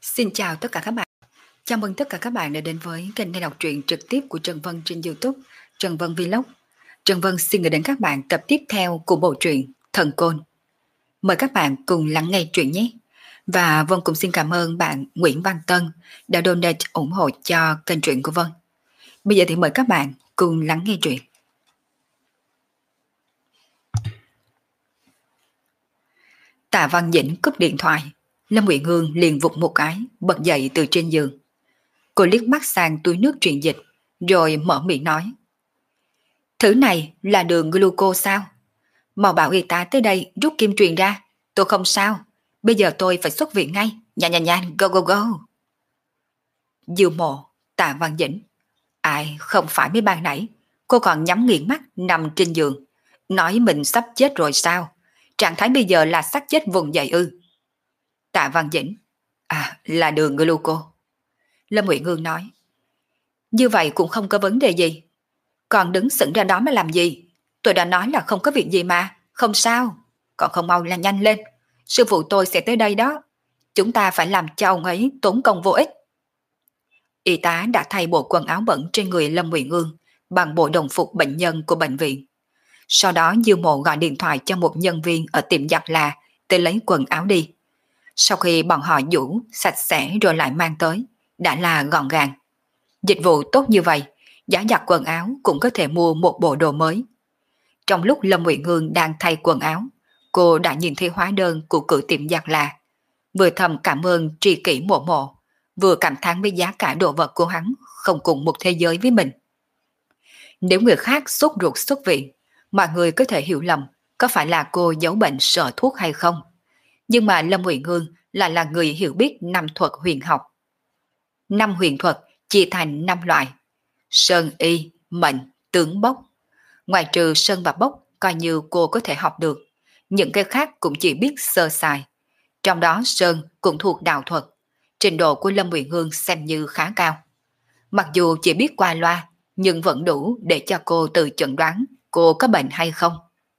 Xin chào tất cả các bạn. Chào mừng tất cả các bạn đã đến với kênh nghe đọc truyện trực tiếp của Trần Vân trên YouTube, Trần Vân Vlog. Trần Vân xin gửi đến các bạn tập tiếp theo của bộ truyện Thần Côn. Mời các bạn cùng lắng nghe truyện nhé. Và Vân cũng xin cảm ơn bạn Nguyễn Văn Tân đã donate ủng hộ cho kênh truyện của Vân. Bây giờ thì mời các bạn cùng lắng nghe truyện. Tạ Văn Dĩnh cúp điện thoại, Lâm Uyển Hương liền vụt một cái, bật dậy từ trên giường. Cô liếc mắt sang túi nước truyền dịch, rồi mở miệng nói. Thứ này là đường gluco sao? Mau bảo y tá tới đây rút kim truyền ra. Tôi không sao. Bây giờ tôi phải xuất viện ngay. Nhanh nhanh nhanh, go go go. Dư Mộ, Tạ Văn Dĩnh. Ai không phải mấy ban nãy. Cô còn nhắm nghiền mắt nằm trên giường. Nói mình sắp chết rồi sao? Trạng thái bây giờ là xác chết vùng dậy ư? Tạ Văn Dĩnh. À, là đường gluco. Lâm Uyển Hương nói. Như vậy cũng không có vấn đề gì. Còn đứng sững ra đó mà làm gì? Tôi đã nói là không có việc gì mà. Không sao. Còn không mau là nhanh lên. Sư phụ tôi sẽ tới đây đó. Chúng ta phải làm cho ông ấy tốn công vô ích. Y tá đã thay bộ quần áo bẩn trên người Lâm Uyển Hương bằng bộ đồng phục bệnh nhân của bệnh viện. Sau đó Dư Mộ gọi điện thoại cho một nhân viên ở tiệm giặt là tới lấy quần áo đi. Sau khi bọn họ giũ sạch sẽ rồi lại mang tới, đã là gọn gàng. Dịch vụ tốt như vậy, giá giặt quần áo cũng có thể mua một bộ đồ mới. Trong lúc Lâm Uyển Hương đang thay quần áo, cô đã nhìn thấy hóa đơn của cửa tiệm giặt là, vừa thầm cảm ơn tri kỷ Mộ Mộ, vừa cảm thán với giá cả đồ vật của hắn không cùng một thế giới với mình. Nếu người khác sốt ruột xuất viện, mọi người có thể hiểu lầm có phải là cô giấu bệnh sợ thuốc hay không. Nhưng mà Lâm Uyển Hương là người hiểu biết năm thuật huyền học. Năm huyền thuật chia thành 5 loại: sơn y, mệnh, tướng bốc. Ngoài trừ sơn và bốc coi như cô có thể học được, những cái khác cũng chỉ biết sơ sài. Trong đó sơn cũng thuộc đạo thuật, trình độ của Lâm Uyển Hương xem như khá cao. Mặc dù chỉ biết qua loa, nhưng vẫn đủ để cho cô tự chẩn đoán cô có bệnh hay không.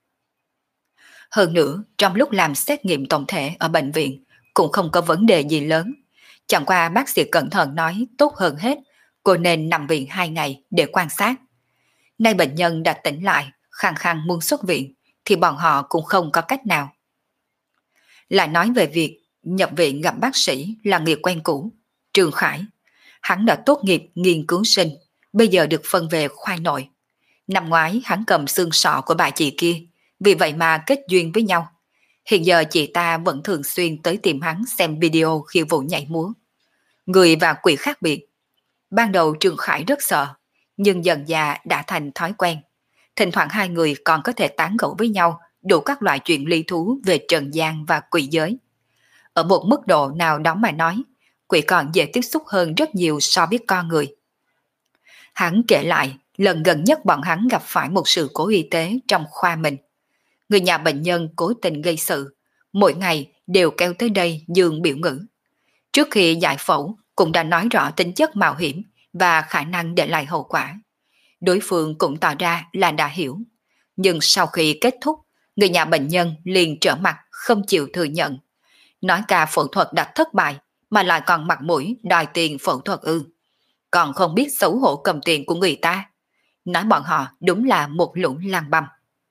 Hơn nữa, trong lúc làm xét nghiệm tổng thể ở bệnh viện cũng không có vấn đề gì lớn. Chẳng qua bác sĩ cẩn thận nói tốt hơn hết, cô nên nằm viện 2 ngày để quan sát. Nay bệnh nhân đã tỉnh lại, khăng khăng muốn xuất viện, thì bọn họ cũng không có cách nào. Lại nói về việc nhập viện gặp bác sĩ là người quen cũ, Trường Khải. Hắn đã tốt nghiệp nghiên cứu sinh, bây giờ được phân về khoa nội. Năm ngoái hắn cầm xương sọ của bà chị kia, vì vậy mà kết duyên với nhau. Hiện giờ chị ta vẫn thường xuyên tới tìm hắn xem video khiêu vũ nhảy múa. Người và quỷ khác biệt. Ban đầu Trường Khải rất sợ, nhưng dần dà đã thành thói quen. Thỉnh thoảng hai người còn có thể tán gẫu với nhau đủ các loại chuyện ly thú về trần gian và quỷ giới. Ở một mức độ nào đó mà nói, quỷ còn dễ tiếp xúc hơn rất nhiều so với con người. Hắn kể lại, lần gần nhất bọn hắn gặp phải một sự cố y tế trong khoa mình. Người nhà bệnh nhân cố tình gây sự, mỗi ngày đều kéo tới đây dường biểu ngữ. Trước khi giải phẫu cũng đã nói rõ tính chất mạo hiểm và khả năng để lại hậu quả. Đối phương cũng tỏ ra là đã hiểu. Nhưng sau khi kết thúc, người nhà bệnh nhân liền trở mặt không chịu thừa nhận. Nói ca phẫu thuật đã thất bại mà lại còn mặt mũi đòi tiền phẫu thuật ư. Còn không biết xấu hổ cầm tiền của người ta. Nói bọn họ đúng là một lũ lang băm.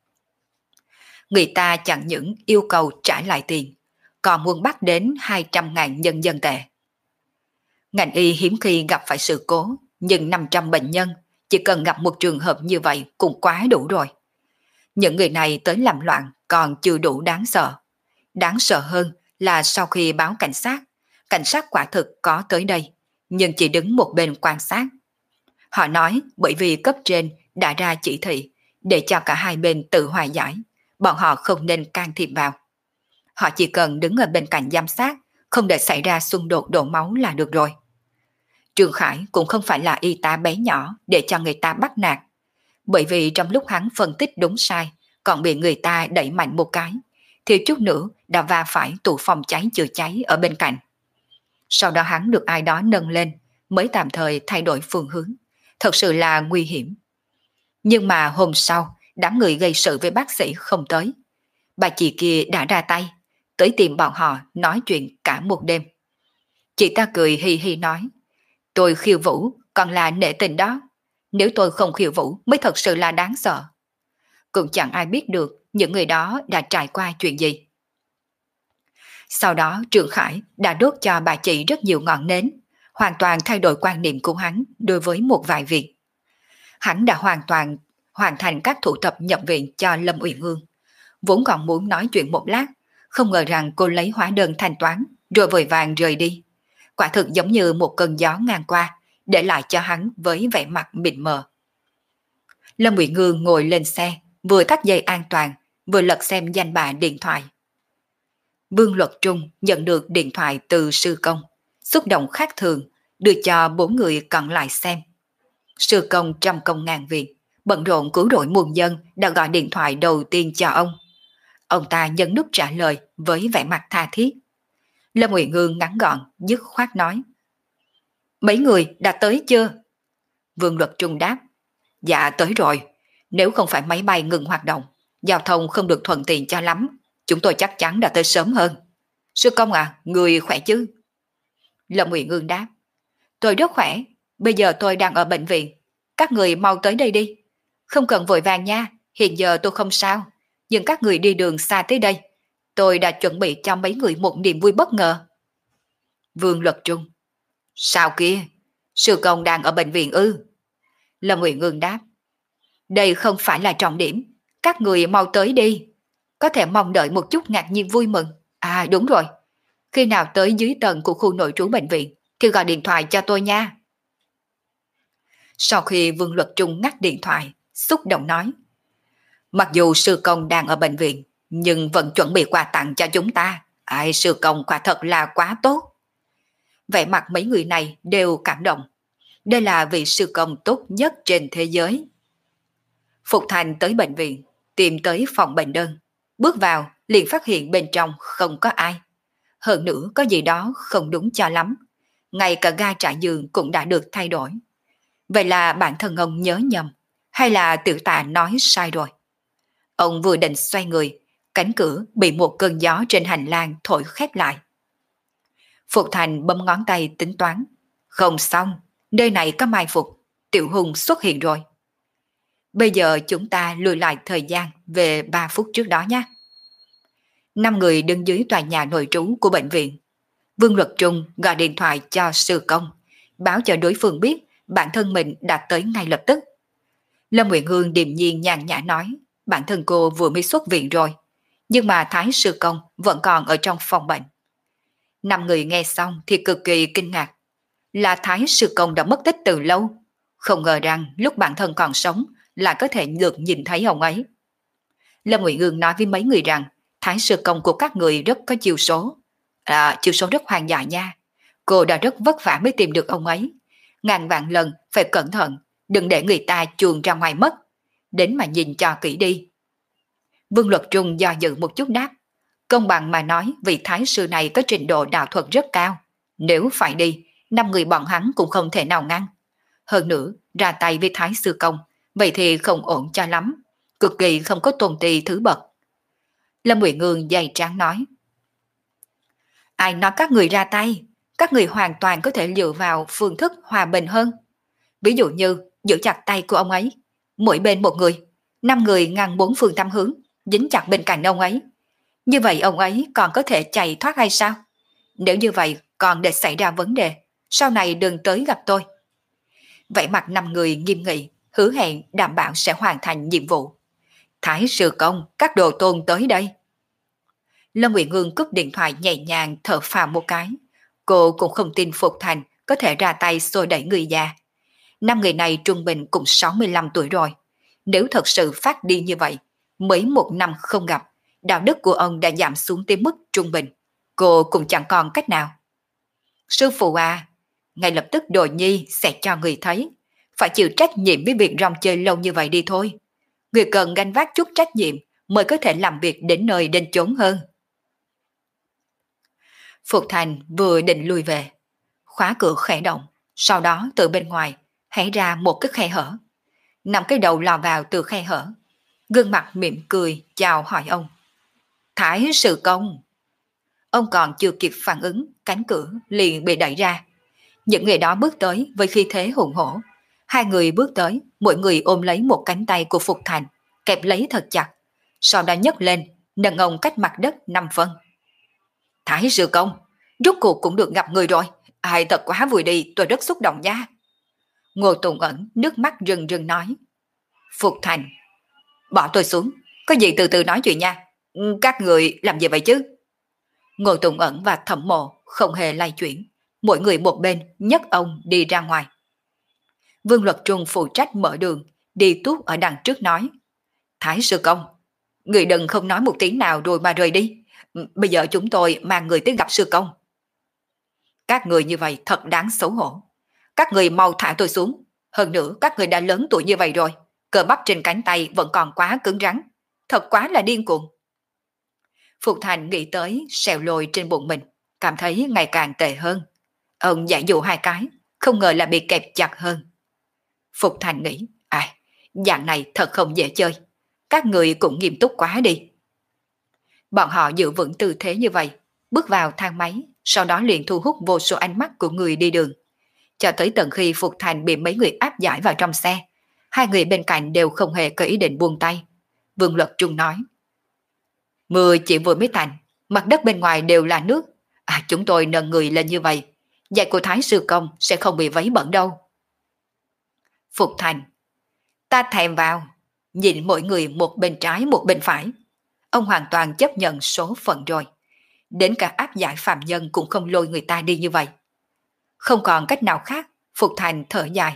Người ta chẳng những yêu cầu trả lại tiền, còn muốn bắt đến 200.000 nhân dân tệ. Ngành y hiếm khi gặp phải sự cố, nhưng 500 bệnh nhân chỉ cần gặp một trường hợp như vậy cũng quá đủ rồi. Những người này tới làm loạn còn chưa đủ đáng sợ. Đáng sợ hơn là sau khi báo cảnh sát quả thực có tới đây, nhưng chỉ đứng một bên quan sát. Họ nói bởi vì cấp trên đã ra chỉ thị để cho cả hai bên tự hòa giải, bọn họ không nên can thiệp vào. Họ chỉ cần đứng ở bên cạnh giám sát, không để xảy ra xung đột đổ máu là được rồi. Trương Khải cũng không phải là y tá bé nhỏ để cho người ta bắt nạt. Bởi vì trong lúc hắn phân tích đúng sai, còn bị người ta đẩy mạnh một cái, thì chút nữa đã va phải tủ phòng cháy chữa cháy ở bên cạnh. Sau đó hắn được ai đó nâng lên, mới tạm thời thay đổi phương hướng. Thật sự là nguy hiểm. Nhưng mà hôm sau, đám người gây sự với bác sĩ không tới. Bà chị kia đã ra tay, tới tìm bọn họ nói chuyện cả một đêm. Chị ta cười hi hi nói, tôi khiêu vũ còn là nể tình đó. Nếu tôi không khiêu vũ mới thật sự là đáng sợ. Cũng chẳng ai biết được những người đó đã trải qua chuyện gì. Sau đó Trương Khải đã đốt cho bà chị rất nhiều ngọn nến, hoàn toàn thay đổi quan niệm của hắn đối với một vài việc. Hắn đã hoàn thành các thủ tục nhập viện cho Lâm Uyển Ương. Vốn còn muốn nói chuyện một lát, không ngờ rằng cô lấy hóa đơn thanh toán rồi vội vàng rời đi. Quả thực giống như một cơn gió ngang qua, để lại cho hắn với vẻ mặt mịt mờ. Lâm Uyển Ương ngồi lên xe, vừa thắt dây an toàn, vừa lật xem danh bạ điện thoại. Vương Luật Trung nhận được điện thoại từ sư công, xúc động khác thường, đưa cho 4 người còn lại xem. Sư công trăm công ngàn việc, bận rộn cứu rỗi muôn dân đã gọi điện thoại đầu tiên cho ông. Ông ta nhấn nút trả lời với vẻ mặt tha thiết. Lâm Uyển Ương ngắn gọn, dứt khoát nói. Mấy người đã tới chưa? Vương Luật Trung đáp. Dạ tới rồi, nếu không phải máy bay ngừng hoạt động, giao thông không được thuận tiện cho lắm, chúng tôi chắc chắn đã tới sớm hơn. Sư công à, người khỏe chứ? Lâm Uyển Ương đáp. Tôi rất khỏe, bây giờ tôi đang ở bệnh viện. Các người mau tới đây đi. Không cần vội vàng nha, hiện giờ tôi không sao. Nhưng các người đi đường xa tới đây, tôi đã chuẩn bị cho mấy người một niềm vui bất ngờ. Vương Luật Trung. Sao kia? Sư công đang ở bệnh viện ư? Lâm Uyển Ương đáp. Đây không phải là trọng điểm. Các người mau tới đi. Có thể mong đợi một chút ngạc nhiên vui mừng. À đúng rồi. Khi nào tới dưới tầng của khu nội trú bệnh viện thì gọi điện thoại cho tôi nha. Sau khi Vương Luật Trung ngắt điện thoại, xúc động nói. Mặc dù sư công đang ở bệnh viện, nhưng vẫn chuẩn bị quà tặng cho chúng ta. Ai, sư công quả thật là quá tốt. Vẻ mặt mấy người này đều cảm động. Đây là vị sư công tốt nhất trên thế giới. Phục Thành tới bệnh viện, tìm tới phòng bệnh đơn. Bước vào, liền phát hiện bên trong không có ai. Hơn nữa có gì đó không đúng cho lắm. Ngay cả ga trải giường cũng đã được thay đổi. Vậy là bản thân ông nhớ nhầm, hay là tiểu tà nói sai rồi? Ông vừa định xoay người, cánh cửa bị một cơn gió trên hành lang thổi khép lại. Phục Thành bấm ngón tay tính toán. Không xong, nơi này có mai phục, Tiểu Hùng xuất hiện rồi. Bây giờ chúng ta lùi lại thời gian về 3 phút trước đó nhé. 5 người đứng dưới tòa nhà nội trú của bệnh viện. Vương Luật Trung gọi điện thoại cho sư công, báo cho đối phương biết bản thân mình đã tới ngay lập tức. Lâm Uyển Hương điềm nhiên nhàn nhã nói, bản thân cô vừa mới xuất viện rồi, nhưng mà Thái sư công vẫn còn ở trong phòng bệnh. 5 người nghe xong thì cực kỳ kinh ngạc. Là Thái sư công đã mất tích từ lâu, không ngờ rằng lúc bản thân còn sống lại có thể được nhìn thấy ông ấy. Lâm Uyển Hương nói với mấy người rằng Thái sư công của các người rất có chiêu số. Chiêu số rất hoang dại nha. Cô đã rất vất vả mới tìm được ông ấy. Ngàn vạn lần phải cẩn thận, đừng để người ta chuồn ra ngoài mất. Đến mà nhìn cho kỹ đi. Vương Luật Trung do dự một chút đáp. Công bằng mà nói vị thái sư này có trình độ đạo thuật rất cao. Nếu phải đi, 5 người bọn hắn cũng không thể nào ngăn. Hơn nữa, ra tay với thái sư công, vậy thì không ổn cho lắm. Cực kỳ không có tôn ti thứ bậc. Lâm Uyển Ương dày tráng nói. Ai nói các người ra tay, các người hoàn toàn có thể dựa vào phương thức hòa bình hơn. Ví dụ như giữ chặt tay của ông ấy, mỗi bên một người, 5 người ngăn 4 phương tám hướng, dính chặt bên cạnh ông ấy. Như vậy ông ấy còn có thể chạy thoát hay sao? Nếu như vậy còn để xảy ra vấn đề, sau này đừng tới gặp tôi. Vậy mặt 5 người nghiêm nghị, hứa hẹn đảm bảo sẽ hoàn thành nhiệm vụ. Thái sư công, các đồ tôn tới đây. Lâm Uyển Ương cúp điện thoại nhẹ nhàng thở phào một cái. Cô cũng không tin Phục Thành có thể ra tay xô đẩy người già. 5 người này trung bình cũng 65 tuổi rồi. Nếu thật sự phát đi như vậy, mấy một năm không gặp, đạo đức của ông đã giảm xuống tới mức trung bình. Cô cũng chẳng còn cách nào. Sư phụ à, ngay lập tức Đồ Nhi sẽ cho người thấy. Phải chịu trách nhiệm với việc rong chơi lâu như vậy đi thôi. Người cần gánh vác chút trách nhiệm mới có thể làm việc đến nơi đến chốn hơn. Phục Thành vừa định lui về. Khóa cửa khẽ động, sau đó từ bên ngoài hé ra một cái khe hở. 5 cái đầu lò vào từ khe hở. Gương mặt mỉm cười chào hỏi ông. Thái sư công. Ông còn chưa kịp phản ứng, cánh cửa liền bị đẩy ra. Những người đó bước tới với khí thế hùng hổ. Hai người bước tới, mỗi người ôm lấy một cánh tay của Phục Thành, kẹp lấy thật chặt. Sau đó nhấc lên, nâng ông cách mặt đất 5 phân. Thái sư công, rốt cuộc cũng được gặp người rồi. Ai thật quá vui đi, tôi rất xúc động nha. Ngô Tùng Ẩn nước mắt rưng rưng nói. Phục Thành, bỏ tôi xuống, có gì từ từ nói chuyện nha. Các người làm gì vậy chứ? Ngô Tùng Ẩn và Thẩm Mộ không hề lay chuyển, mỗi người một bên nhấc ông đi ra ngoài. Vương Luật Trung phụ trách mở đường, đi tuốt ở đằng trước nói. Thái sư công, người đừng không nói một tiếng nào rồi mà rời đi. Bây giờ chúng tôi mang người tới gặp sư công. Các người như vậy thật đáng xấu hổ. Các người mau thả tôi xuống. Hơn nữa các người đã lớn tuổi như vậy rồi, cơ bắp trên cánh tay vẫn còn quá cứng rắn. Thật quá là điên cuồng. Phục Thành nghĩ tới sẹo lồi trên bụng mình, cảm thấy ngày càng tệ hơn. Ông giải dụ hai cái, không ngờ là bị kẹp chặt hơn. Phục Thành nghĩ, dạng này thật không dễ chơi. Các người cũng nghiêm túc quá đi. Bọn họ giữ vững tư thế như vậy, bước vào thang máy, sau đó liền thu hút vô số ánh mắt của người đi đường. Cho tới tận khi Phục Thành bị mấy người áp giải vào trong xe, hai người bên cạnh đều không hề có ý định buông tay. Vương Luật Trung nói. Mưa chỉ vừa mới tạnh, mặt đất bên ngoài đều là nước. Chúng tôi nâng người lên như vậy, giày của Thái sư công sẽ không bị vấy bẩn đâu. Phục Thành, ta thèm vào, nhìn mỗi người một bên trái một bên phải. Ông hoàn toàn chấp nhận số phận rồi. Đến cả áp giải phạm nhân cũng không lôi người ta đi như vậy. Không còn cách nào khác, Phục Thành thở dài.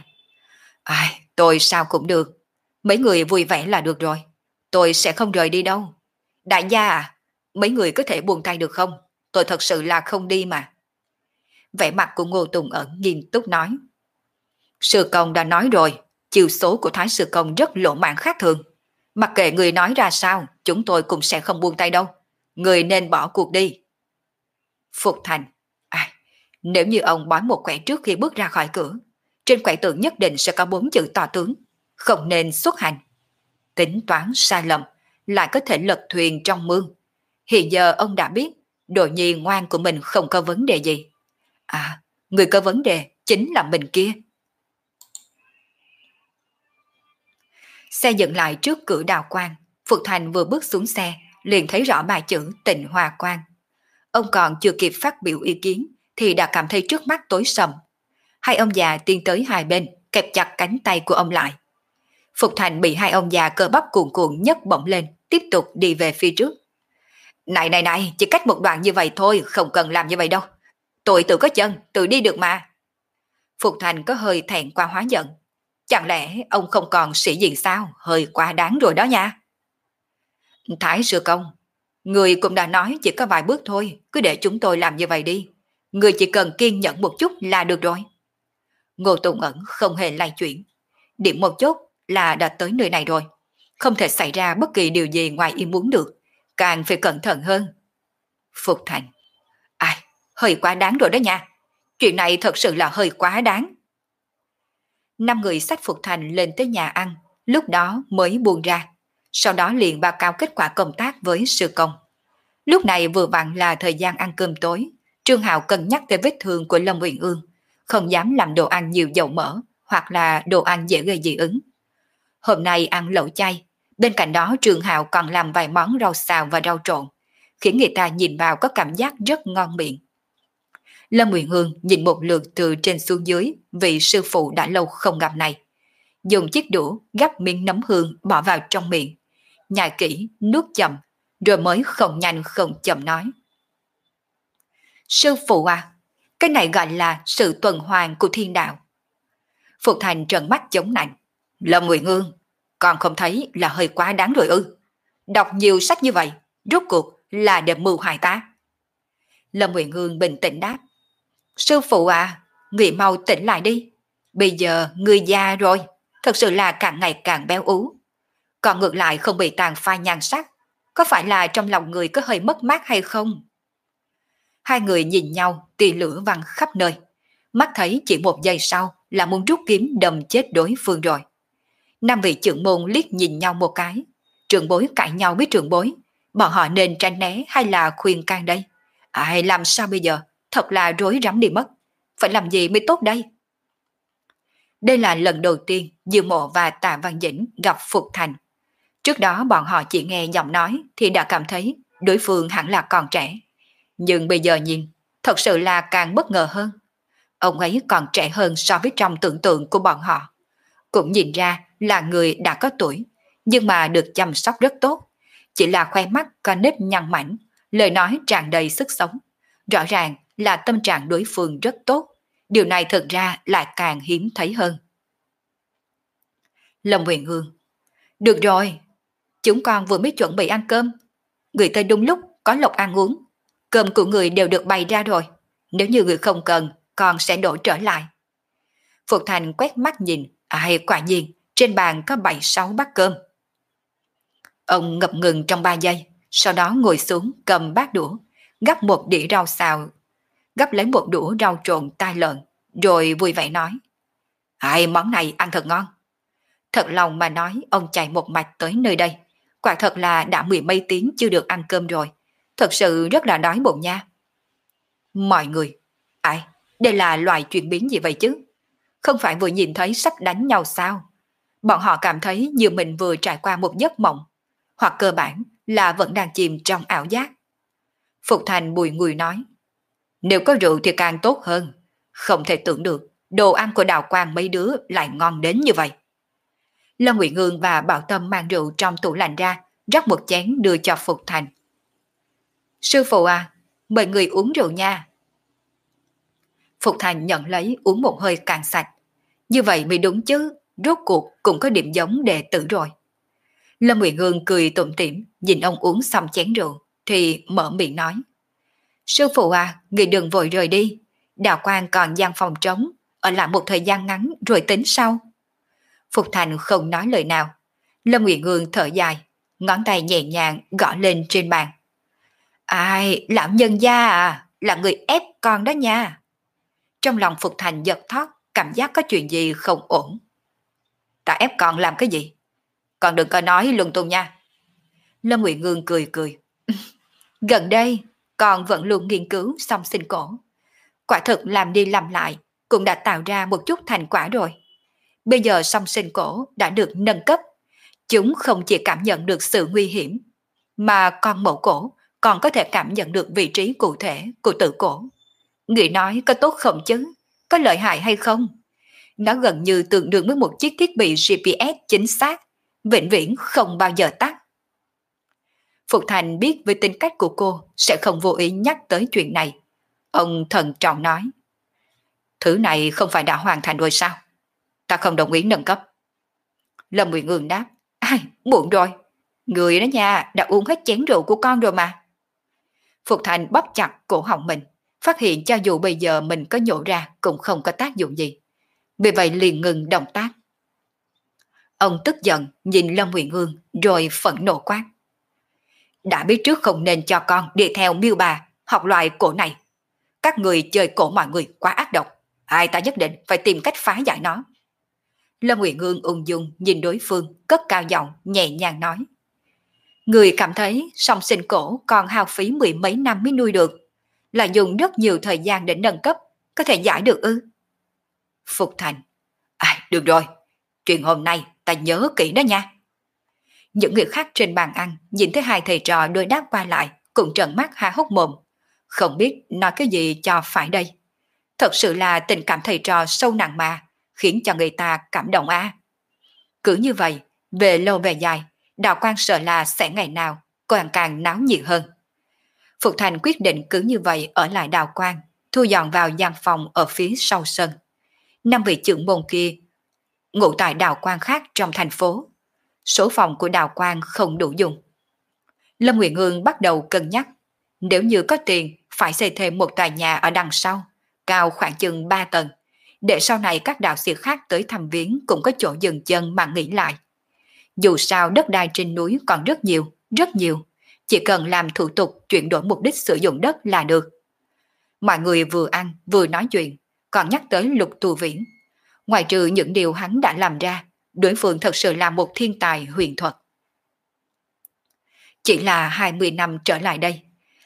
Tôi sao cũng được. Mấy người vui vẻ là được rồi. Tôi sẽ không rời đi đâu. Đại gia mấy người có thể buông tay được không? Tôi thật sự là không đi mà. Vẻ mặt của Ngô Tùng Ẩn nghiêm túc nói. Sư công đã nói rồi, chiều số của Thái sư công rất lộ mạng khác thường. Mặc kệ người nói ra sao, chúng tôi cũng sẽ không buông tay đâu. Người nên bỏ cuộc đi. Phục Thành, nếu như ông bói một quẻ trước khi bước ra khỏi cửa, trên quẻ tượng nhất định sẽ có 4 chữ to tướng, không nên xuất hành. Tính toán sai lầm, lại có thể lật thuyền trong mương. Hiện giờ ông đã biết, Đồ Nhi ngoan của mình không có vấn đề gì. Người có vấn đề chính là mình kia. Xe dừng lại trước cửa Đào Quang. Phục Thành vừa bước xuống xe, liền thấy rõ bài chữ Tịnh Hòa Quang. Ông còn chưa kịp phát biểu ý kiến, thì đã cảm thấy trước mắt tối sầm. Hai ông già tiến tới hai bên, kẹp chặt cánh tay của ông lại. Phục Thành bị hai ông già cơ bắp cuồn cuộn nhấc bổng lên, tiếp tục đi về phía trước. Này, chỉ cách một đoạn như vậy thôi, không cần làm như vậy đâu. Tôi tự có chân, tự đi được mà. Phục Thành có hơi thẹn qua hóa giận. Chẳng lẽ ông không còn sĩ diện sao? Hơi quá đáng rồi đó nha. Thái sư công, người cũng đã nói chỉ có vài bước thôi, cứ để chúng tôi làm như vậy đi. Người chỉ cần kiên nhẫn một chút là được rồi. Ngô Tùng Ẩn không hề lay chuyển. Điểm một chút là đã tới nơi này rồi. Không thể xảy ra bất kỳ điều gì ngoài ý muốn được. Càng phải cẩn thận hơn. Phục Thành, hơi quá đáng rồi đó nha. Chuyện này thật sự là hơi quá đáng. 5 người xách Phục Thành lên tới nhà ăn, lúc đó mới buông ra. Sau đó liền báo cáo kết quả công tác với sư công. Lúc này vừa vặn là thời gian ăn cơm tối. Trương Hạo cân nhắc tới vết thương của Lâm Uyển Ương, không dám làm đồ ăn nhiều dầu mỡ hoặc là đồ ăn dễ gây dị ứng. Hôm nay ăn lẩu chay, bên cạnh đó Trương Hạo còn làm vài món rau xào và rau trộn, khiến người ta nhìn vào có cảm giác rất ngon miệng. Lâm Uyển Ương nhìn một lượt từ trên xuống dưới vị sư phụ đã lâu không gặp này. Dùng chiếc đũa gắp miếng nấm hương bỏ vào trong miệng, nhai kỹ, nuốt chậm, rồi mới không nhanh không chậm nói. Sư phụ cái này gọi là sự tuần hoàn của thiên đạo. Phục Thành trợn mắt chống nạnh. Lâm Uyển Ương, còn không thấy là hơi quá đáng rồi ư? Đọc nhiều sách như vậy, rốt cuộc là để mưu hại ta. Lâm Uyển Ương bình tĩnh đáp. Sư phụ người mau tỉnh lại đi. Bây giờ người già rồi, thật sự là càng ngày càng béo ú. Còn ngược lại không bị tàn phai nhan sắc, có phải là trong lòng người có hơi mất mát hay không? Hai người nhìn nhau, tia lửa văng khắp nơi. Mắt thấy chỉ một giây sau là muốn rút kiếm đâm chết đối phương rồi. 5 vị trưởng môn liếc nhìn nhau một cái. Trưởng bối cãi nhau với trưởng bối, bọn họ nên tránh né hay là khuyên can đây? Ai làm sao bây giờ? Thật là rối rắm đi mất. Phải làm gì mới tốt đây? Đây là lần đầu tiên Dương Mộ và Tạ Văn Dĩnh gặp Phục Thành. Trước đó bọn họ chỉ nghe giọng nói thì đã cảm thấy đối phương hẳn là còn trẻ. Nhưng bây giờ nhìn, thật sự là càng bất ngờ hơn. Ông ấy còn trẻ hơn so với trong tưởng tượng của bọn họ. Cũng nhìn ra là người đã có tuổi, nhưng mà được chăm sóc rất tốt. Chỉ là khoe mắt có nếp nhăn mảnh, lời nói tràn đầy sức sống. Rõ ràng là tâm trạng đối phương rất tốt. Điều này thực ra lại càng hiếm thấy hơn. Lâm Huyền Hương: được rồi, chúng con vừa mới chuẩn bị ăn cơm. Người tới đúng lúc, có lộc ăn uống. Cơm của người đều được bày ra rồi. Nếu như người không cần, con sẽ đổ trở lại. Phục Thành quét mắt nhìn, quả nhiên, trên bàn có 7-6 bát cơm. Ông ngập ngừng trong 3 giây, sau đó ngồi xuống cầm bát đũa, gắp một đĩa rau xào, gắp lấy một đũa rau trộn tai lợn, rồi vui vẻ nói: món này ăn thật ngon. Thật lòng mà nói, ông chạy một mạch tới nơi đây. Quả thật là đã 10 mấy tiếng chưa được ăn cơm rồi. Thật sự rất là đói bụng nha. Mọi người, đây là loại chuyện biến gì vậy chứ? Không phải vừa nhìn thấy sắp đánh nhau sao? Bọn họ cảm thấy như mình vừa trải qua một giấc mộng, hoặc cơ bản là vẫn đang chìm trong ảo giác. Phục Thành bùi ngùi nói: nếu có rượu thì càng tốt hơn. Không thể tưởng được đồ ăn của Đào Quang mấy đứa lại ngon đến như vậy. Lâm Nguyệt Ngương và Bảo Tâm mang rượu trong tủ lạnh ra, rót một chén đưa cho Phục Thành. Sư phụ à, mời người uống rượu nha. Phục Thành nhận lấy uống một hơi cạn sạch. Như vậy mới đúng chứ, rốt cuộc cũng có điểm giống đệ tử rồi. Lâm Nguyệt Ngương cười tủm tỉm, nhìn ông uống xong chén rượu, thì mở miệng nói: sư phụ à, người đừng vội rời đi. Đào Quang còn gian phòng trống, ở lại một thời gian ngắn rồi tính sau. Phục Thành không nói lời nào. Lâm Nguyệt Ngương thở dài, ngón tay nhẹ nhàng gõ lên trên bàn. Lão nhân gia à, là người ép con đó nha. Trong lòng Phục Thành giật thót, cảm giác có chuyện gì không ổn. Ta ép con làm cái gì? Con đừng có nói lung tung nha. Lâm Nguyệt Ngương cười cười. Gần đây, con vẫn luôn nghiên cứu song sinh cổ. Quả thực làm đi làm lại, cũng đã tạo ra một chút thành quả rồi. Bây giờ song sinh cổ đã được nâng cấp. Chúng không chỉ cảm nhận được sự nguy hiểm, mà con mẫu cổ còn có thể cảm nhận được vị trí cụ thể của tử cổ. Người nói có tốt không chứ? Có lợi hại hay không? Nó gần như tương đương với một chiếc thiết bị GPS chính xác, vĩnh viễn không bao giờ tắt. Phục Thành biết với tính cách của cô sẽ không vô ý nhắc tới chuyện này. Ông thận trọng nói: thứ này không phải đã hoàn thành rồi sao? Ta không đồng ý nâng cấp. Lâm Nguyệt Ngương đáp: muộn rồi. Người đó nha, đã uống hết chén rượu của con rồi mà. Phục Thành bóp chặt cổ họng mình, phát hiện cho dù bây giờ mình có nhổ ra cũng không có tác dụng gì. Vì vậy liền ngừng động tác. Ông tức giận nhìn Lâm Nguyệt Ngương rồi phẫn nộ quát: đã biết trước không nên cho con đi theo Miêu bà học loại cổ này. Các người chơi cổ mọi người quá ác độc. Ta nhất định phải tìm cách phá giải nó. Lâm Nguyệt Ngương ung dung nhìn đối phương, cất cao giọng nhẹ nhàng nói: người cảm thấy song sinh cổ còn hao phí 10 mấy năm mới nuôi được, là dùng rất nhiều thời gian để nâng cấp, có thể giải được ư? Phục Thành: được rồi, chuyện hôm nay ta nhớ kỹ đó nha. Những người khác trên bàn ăn nhìn thấy hai thầy trò đối đáp qua lại cũng trợn mắt há hốc mồm, không biết nói cái gì cho phải đây. Thật sự là tình cảm thầy trò sâu nặng mà, khiến cho người ta cảm động a. Cứ như vậy, về lâu về dài, Đào Quang sợ là sẽ ngày nào càng náo nhiệt hơn. Phục Thành quyết định cứ như vậy ở lại Đào Quang, thu dọn vào gian phòng ở phía sau sân. 5 vị trưởng môn kia ngụ tại Đào Quang khác trong thành phố. Số phòng của Đào Quang không đủ dùng. Lâm Nguyệt Ngương bắt đầu cân nhắc, nếu như có tiền phải xây thêm một tòa nhà ở đằng sau, cao khoảng chừng 3 tầng, để sau này các đạo sĩ khác tới thăm viếng cũng có chỗ dừng chân mà nghỉ lại. Dù sao đất đai trên núi còn rất nhiều, chỉ cần làm thủ tục chuyển đổi mục đích sử dụng đất là được. Mọi người vừa ăn vừa nói chuyện, còn nhắc tới Lục Tu Viễn. Ngoài trừ những điều hắn đã làm ra, đối phương thật sự là một thiên tài huyền thuật. Chỉ là 20 năm trở lại đây,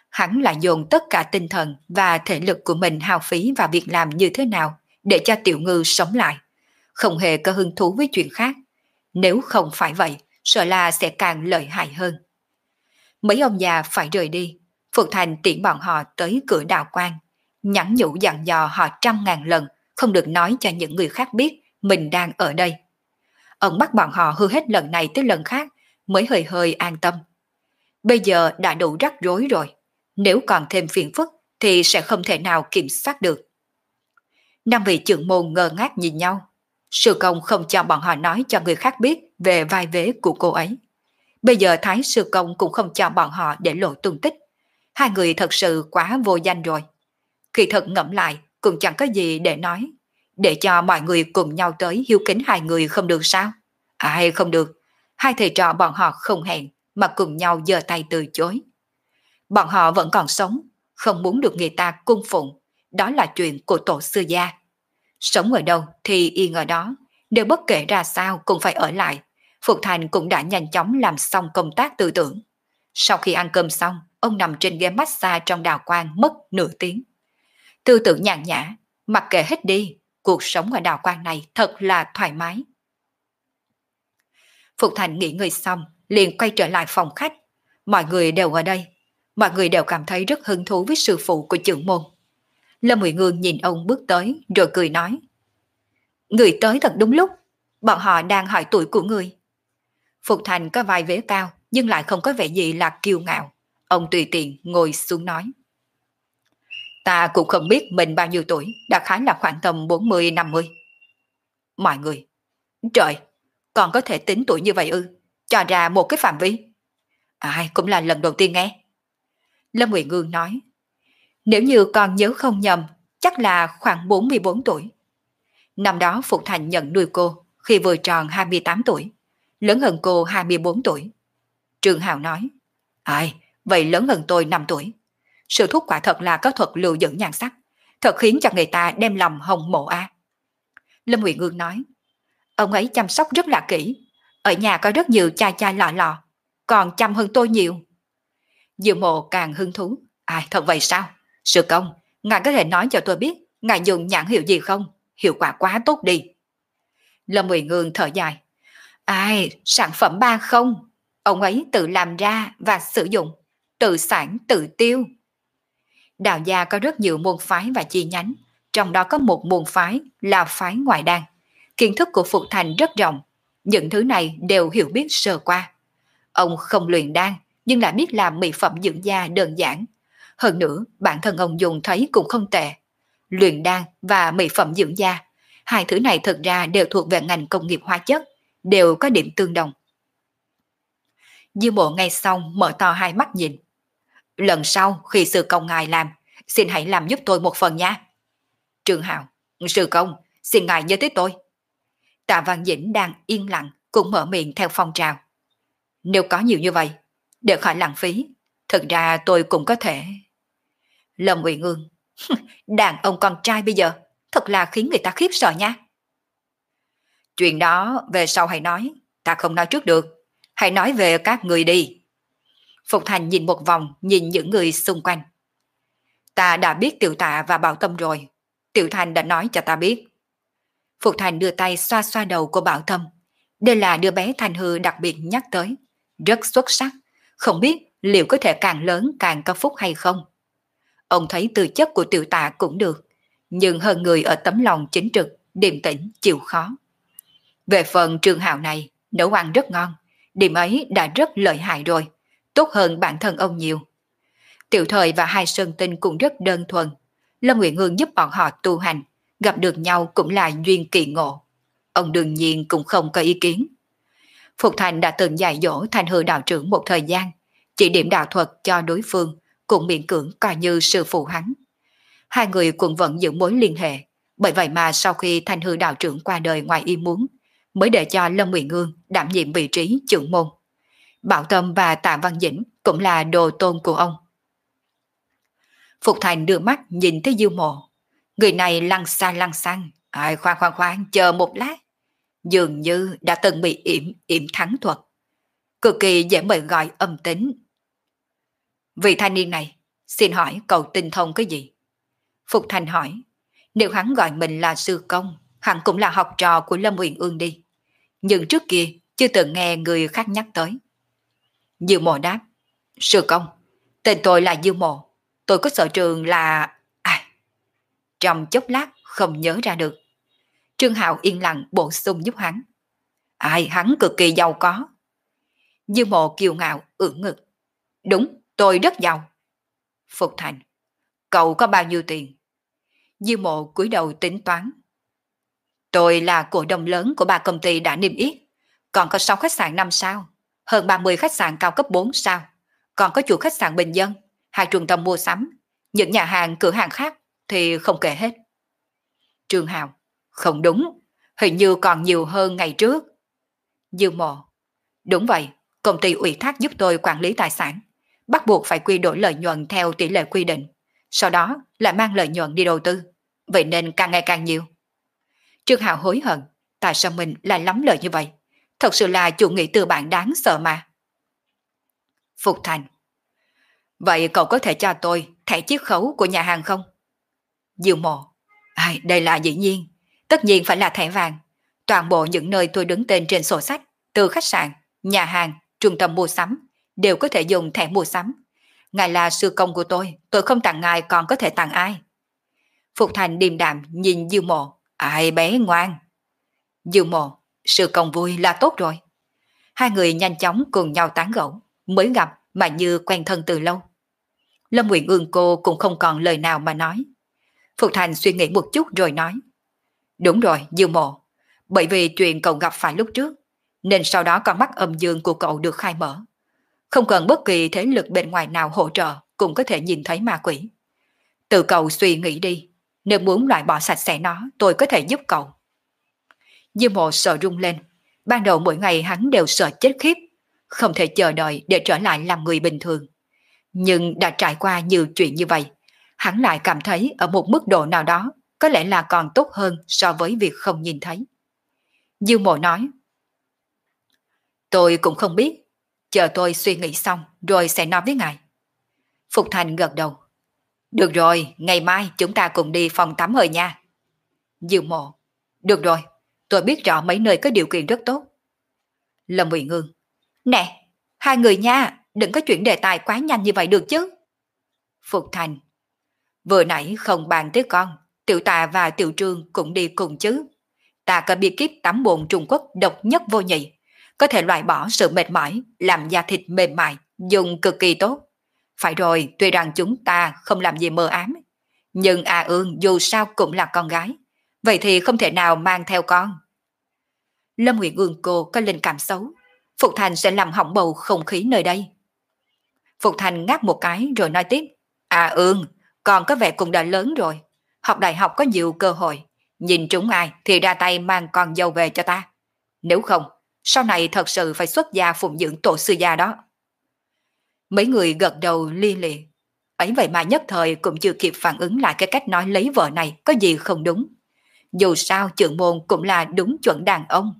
Hắn lại dồn tất cả tinh thần và thể lực của mình hao phí vào việc làm như thế nào để cho Tiểu Ngư sống lại, không hề có hứng thú với chuyện khác. Nếu không phải vậy, sợ là sẽ càng lợi hại hơn. Mấy ông già phải rời đi, Phục Thành tiễn bọn họ tới cửa đạo quan, nhắn nhủ dặn dò họ 100.000 lần, không được nói cho những người khác biết mình đang ở đây. Ông bắt bọn họ hư hết lần này tới lần khác, mới hơi hơi an tâm. Bây giờ đã đủ rắc rối rồi, nếu còn thêm phiền phức thì sẽ không thể nào kiểm soát được. Năm vị trưởng môn ngơ ngác nhìn nhau. Sư công không cho bọn họ nói cho người khác biết về vai vế của cô ấy. Bây giờ Thái sư công cũng không cho bọn họ để lộ tung tích. Hai người thật sự quá vô danh rồi. Khi thật ngẫm lại cũng chẳng có gì để nói. Để cho mọi người cùng nhau tới hiếu kính hai người không được sao? Ai không được. Hai thầy trò bọn họ không hẹn mà cùng nhau giơ tay từ chối. Bọn họ vẫn còn sống, không muốn được người ta cung phụng. Đó là chuyện của tổ sư gia. Sống ở đâu thì yên ở đó, đều bất kể ra sao cũng phải ở lại. Phục Thành cũng đã nhanh chóng làm xong công tác tư tưởng. Sau khi ăn cơm xong, ông nằm trên ghế massage trong đạo quan mất nửa tiếng. Tư tưởng nhàn nhã, mặc kệ hết đi, cuộc sống ở đạo quan này thật là thoải mái. Phục Thành nghỉ ngơi xong, liền quay trở lại phòng khách. Mọi người đều ở đây, mọi người đều cảm thấy rất hứng thú với sư phụ của trưởng môn. Lâm Uyển Ngương nhìn ông bước tới rồi cười nói: Người tới thật đúng lúc, bọn họ đang hỏi tuổi của người. Phục Thành có vai vế cao nhưng lại không có vẻ gì là kiêu ngạo. Ông tùy tiện ngồi xuống nói: Ta cũng không biết mình bao nhiêu tuổi, đã khá là khoảng tầm 40-50. Mọi người: Trời, còn có thể tính tuổi như vậy ư? Cho ra một cái phạm vi. Ai cũng là lần đầu tiên nghe. Lâm Uyển Ngương nói: Nếu như con nhớ không nhầm, chắc là khoảng 44 tuổi. Năm đó Phục Thành nhận nuôi cô khi vừa tròn 28 tuổi, lớn hơn cô 24 tuổi. Trương Hào nói: Ai, vậy lớn hơn tôi 5 tuổi. Sư thúc quả thật là có thuật lưu dẫn nhan sắc, thật khiến cho người ta đem lòng hồng mộ a. Lâm Uyển Ngương nói: Ông ấy chăm sóc rất là kỹ, ở nhà có rất nhiều chai chai lọ lọ, còn chăm hơn tôi nhiều. Diệu Mộ càng hứng thú: Ai, thật vậy sao? Sư công, ngài có thể nói cho tôi biết ngài dùng nhãn hiệu gì không? Hiệu quả quá tốt đi. Lâm Uyển Ngương thở dài: Ai, sản phẩm 30, ông ấy tự làm ra và sử dụng, tự sản tự tiêu. Đạo gia có rất nhiều môn phái và chi nhánh, trong đó có một môn phái là phái ngoại đan. Kiến thức của Phục Thành rất rộng, những thứ này đều hiểu biết sơ qua. Ông không luyện đan, nhưng lại biết làm mỹ phẩm dưỡng da đơn giản. Hơn nữa, bản thân ông dùng thấy cũng không tệ. Luyện đan và mỹ phẩm dưỡng da, hai thứ này thực ra đều thuộc về ngành công nghiệp hóa chất, đều có điểm tương đồng. Diêu Mộ nghe xong mở to hai mắt nhìn. Lần sau khi sư công ngài làm, xin hãy làm giúp tôi một phần nha. Trương Hạo: Sư công, xin ngài nhớ tới tôi. Tạ Văn Dĩnh đang yên lặng cũng mở miệng theo phong trào. Nếu có nhiều như vậy, để khỏi lãng phí, thực ra tôi cũng có thể. Lâm Uyển Ngương: Đàn ông con trai bây giờ thật là khiến người ta khiếp sợ nha. Chuyện đó về sau hãy nói, ta không nói trước được. Hãy nói về các người đi. Phục Thành nhìn một vòng, nhìn những người xung quanh. Ta đã biết Tiểu Tạ và Bảo Tâm rồi. Tiểu Thành đã nói cho ta biết. Phục Thành đưa tay xoa xoa đầu của Bảo Tâm. Đây là đứa bé Thành Hư đặc biệt nhắc tới. Rất xuất sắc. Không biết liệu có thể càng lớn càng có phúc hay không. Ông thấy tư chất của Tiểu Tạ cũng được, nhưng hơn người ở tấm lòng chính trực, điềm tĩnh, chịu khó. Về phần Trương Hạo này, nấu ăn rất ngon, điểm ấy đã rất lợi hại rồi, tốt hơn bản thân ông nhiều. Tiểu Thời và hai Sơn Tinh cũng rất đơn thuần. Lâm Uyển Ngương giúp bọn họ tu hành, gặp được nhau cũng là duyên kỳ ngộ. Ông đương nhiên cũng không có ý kiến. Phục Thành đã từng dạy dỗ Thành Hư đạo trưởng một thời gian, chỉ điểm đạo thuật cho đối phương, cũng miễn cưỡng coi như sư phụ hắn. Hai người cũng vẫn giữ mối liên hệ, bởi vậy mà sau khi Thành Hư đạo trưởng qua đời ngoài ý muốn, mới để cho Lâm Uyển Ngương đảm nhiệm vị trí trưởng môn. Bảo Tâm và Tạ Văn Dĩnh cũng là đồ tôn của ông. Phục Thành đưa mắt nhìn tới Diêu Mộ. Người này lăng xa lăng xăng. Ai, khoan, chờ một lát. Dường như đã từng bị yểm thắng thuật. Cực kỳ dễ bị gọi âm tính. Vị thanh niên này, Xin hỏi cậu tinh thông cái gì? Phục Thành hỏi. Nếu hắn gọi mình là sư công, hắn cũng là học trò của Lâm Uyển Ương đi. Nhưng trước kia chưa từng nghe người khác nhắc tới. Dư Mộ đáp. Sư công, tên tôi là Dư Mộ. Tôi có sở trường là... Trong chốc lát không nhớ ra được. Trương Hạo yên lặng bổ sung giúp hắn. Hắn cực kỳ giàu có. Dư Mộ kiêu ngạo ưỡn ngực. Đúng, tôi rất giàu. Phục Thành. Cậu có bao nhiêu tiền? Dư Mộ cúi đầu tính toán. Tôi là cổ đông lớn của 3 công ty đã niêm yết. Còn có 6 khách sạn 5 sao. Hơn 30 khách sạn cao cấp 4 sao. Còn có chủ khách sạn bình dân. 2 trung tâm mua sắm. Những nhà hàng cửa hàng khác thì không kể hết. Trương Hào. Không đúng. Hình như còn nhiều hơn ngày trước. Dư Mộ. Đúng vậy. Công ty ủy thác giúp tôi quản lý tài sản. Bắt buộc phải quy đổi lợi nhuận theo tỷ lệ quy định. Sau đó lại mang lợi nhuận đi đầu tư. Vậy nên càng ngày càng nhiều. Trương Hạo hối hận. Tại sao mình lại lắm lời như vậy? Thật sự là chủ nghĩa tư bản đáng sợ mà. Phục Thành. Vậy cậu có thể cho tôi thẻ chiết khấu của nhà hàng không? Dư Mộ. Đây là dĩ nhiên. Tất nhiên phải là thẻ vàng. Toàn bộ những nơi tôi đứng tên trên sổ sách, từ khách sạn, nhà hàng, trung tâm mua sắm, đều có thể dùng thẻ mua sắm. Ngài là sư công của tôi không tặng ngài còn có thể tặng ai? Phục Thành điềm đạm nhìn Dư Mộ. Bé ngoan. Dư Mộ. Sư công vui là tốt rồi. Hai người nhanh chóng cùng nhau tán gẫu, mới gặp mà như quen thân từ lâu. Lâm Uyển Ương cô cũng không còn lời nào mà nói. Phục Thành suy nghĩ một chút rồi nói. Đúng rồi, Dư Mộ. Bởi vì chuyện cậu gặp phải lúc trước, nên sau đó con mắt âm dương của cậu được khai mở. Không cần bất kỳ thế lực bên ngoài nào hỗ trợ cũng có thể nhìn thấy ma quỷ. Tự cậu suy nghĩ đi. Nếu muốn loại bỏ sạch sẽ nó, tôi có thể giúp cậu. Dư Mộ sợ rung lên. Ban đầu mỗi ngày hắn đều sợ chết khiếp. Không thể chờ đợi để trở lại làm người bình thường. Nhưng đã trải qua nhiều chuyện như vậy, hắn lại cảm thấy ở một mức độ nào đó có lẽ là còn tốt hơn so với việc không nhìn thấy. Dư Mộ nói. Tôi cũng không biết. Chờ tôi suy nghĩ xong rồi sẽ nói với ngài. Phục Thành gật đầu. Được rồi, ngày mai chúng ta cùng đi phòng tắm hơi nha. Dư Mộ. Được rồi, tôi biết rõ mấy nơi có điều kiện rất tốt. Lâm Uyển Ương. Nè, hai người nha, đừng có chuyển đề tài quá nhanh như vậy được chứ. Phục Thành. Vừa nãy không bàn tới con, Tiểu Tà và Tiểu Trương cũng đi cùng chứ. Ta có bí kíp tắm bồn Trung Quốc độc nhất vô nhị, có thể loại bỏ sự mệt mỏi, làm da thịt mềm mại, dùng cực kỳ tốt. Phải rồi, tuy rằng chúng ta không làm gì mơ ám, nhưng Ương dù sao cũng là con gái, vậy thì không thể nào mang theo con. Lâm Uyển Ương cô có linh cảm xấu, Phục Thành sẽ làm hỏng bầu không khí nơi đây. Phục Thành ngáp một cái rồi nói tiếp. Ương, con có vẻ cũng đã lớn rồi, học đại học có nhiều cơ hội, nhìn trúng ai thì ra tay mang con dâu về cho ta. Nếu không, sau này thật sự phải xuất gia phụng dưỡng tổ sư gia đó. Mấy người gật đầu lia lịa. Ấy vậy mà nhất thời cũng chưa kịp phản ứng lại cái cách nói lấy vợ này có gì không đúng. Dù sao trưởng môn cũng là đúng chuẩn đàn ông.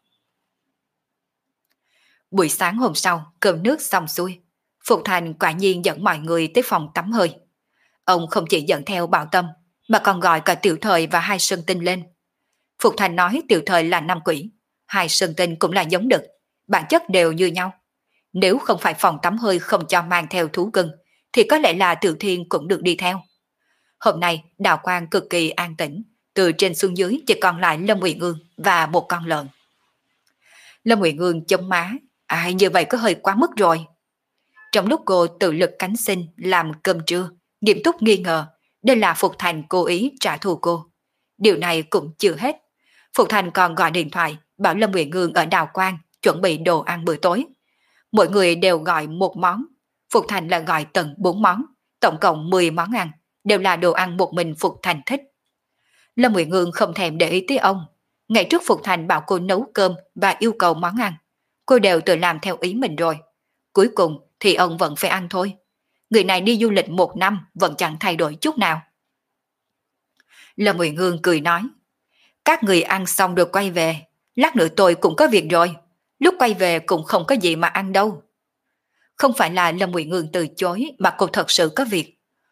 Buổi sáng hôm sau, cơm nước xong xuôi, Phục Thành quả nhiên dẫn mọi người tới phòng tắm hơi. Ông không chỉ dẫn theo Bảo Tâm, mà còn gọi cả Tiểu Thời và Hai Sơn Tinh lên. Phục Thành nói Tiểu Thời là nam quỷ, Hai Sơn Tinh cũng là giống đực, bản chất đều như nhau. Nếu không phải phòng tắm hơi không cho mang theo thú cưng, thì có lẽ là Tiểu Thiên cũng được đi theo. Hôm nay đào quang cực kỳ an tĩnh, từ trên xuống dưới chỉ còn lại Lâm Uyển Ương và một con lợn. Lâm Uyển Ương chống má, như vậy có hơi quá mức rồi. Trong lúc cô tự lực cánh sinh làm cơm trưa, nghiêm túc nghi ngờ đây là Phục Thành cố ý trả thù cô. Điều này cũng chưa hết. Phục Thành còn gọi điện thoại bảo Lâm Uyển Ương ở Đào Quang chuẩn bị đồ ăn bữa tối. Mỗi người đều gọi một món, Phục Thành là gọi tận 4 món, tổng cộng 10 món ăn, đều là đồ ăn một mình Phục Thành thích. Lâm Uyển Ương không thèm để ý tới ông. Ngày trước Phục Thành bảo cô nấu cơm và yêu cầu món ăn, cô đều tự làm theo ý mình rồi. Cuối cùng thì ông vẫn phải ăn thôi. Người này đi du lịch 1 năm vẫn chẳng thay đổi chút nào. Lâm Uyển Ương cười nói, các người ăn xong rồi quay về, lát nữa tôi cũng có việc rồi, lúc quay về cũng không có gì mà ăn đâu. Không phải là Lâm Uyển Ương từ chối mà cô thật sự có việc.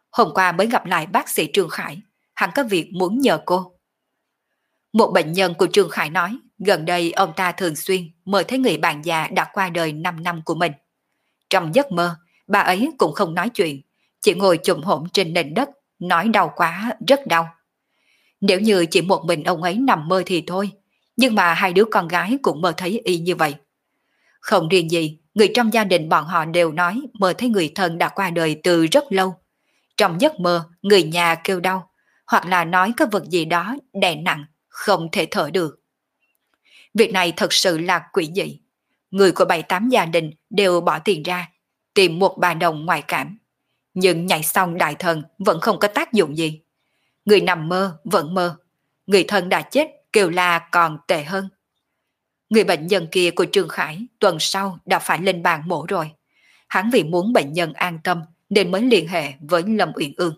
Hôm qua mới gặp lại bác sĩ Trương Khải, hắn có việc muốn nhờ cô. Một bệnh nhân của Trương Khải nói, gần đây ông ta thường xuyên mời thấy người bạn già đã qua đời 5 năm của mình. Trong giấc mơ, bà ấy cũng không nói chuyện, chỉ ngồi chùm hổm trên nền đất, nói đau quá, rất đau. Nếu như chỉ một mình ông ấy nằm mơ thì thôi, nhưng mà hai đứa con gái cũng mơ thấy y như vậy. Không riêng gì, người trong gia đình bọn họ đều nói mơ thấy người thân đã qua đời từ rất lâu. Trong giấc mơ, người nhà kêu đau, hoặc là nói có vật gì đó đè nặng, không thể thở được. Việc này thật sự là quỷ dị. Người của 7-8 gia đình đều bỏ tiền ra, tìm một bà đồng ngoại cảm. Nhưng nhảy xong đại thần vẫn không có tác dụng gì. Người nằm mơ vẫn mơ, người thân đã chết kêu la còn tệ hơn. Người bệnh nhân kia của Trương Khải tuần sau đã phải lên bàn mổ rồi. Hắn vì muốn bệnh nhân an tâm nên mới liên hệ với Lâm Uyển Ương.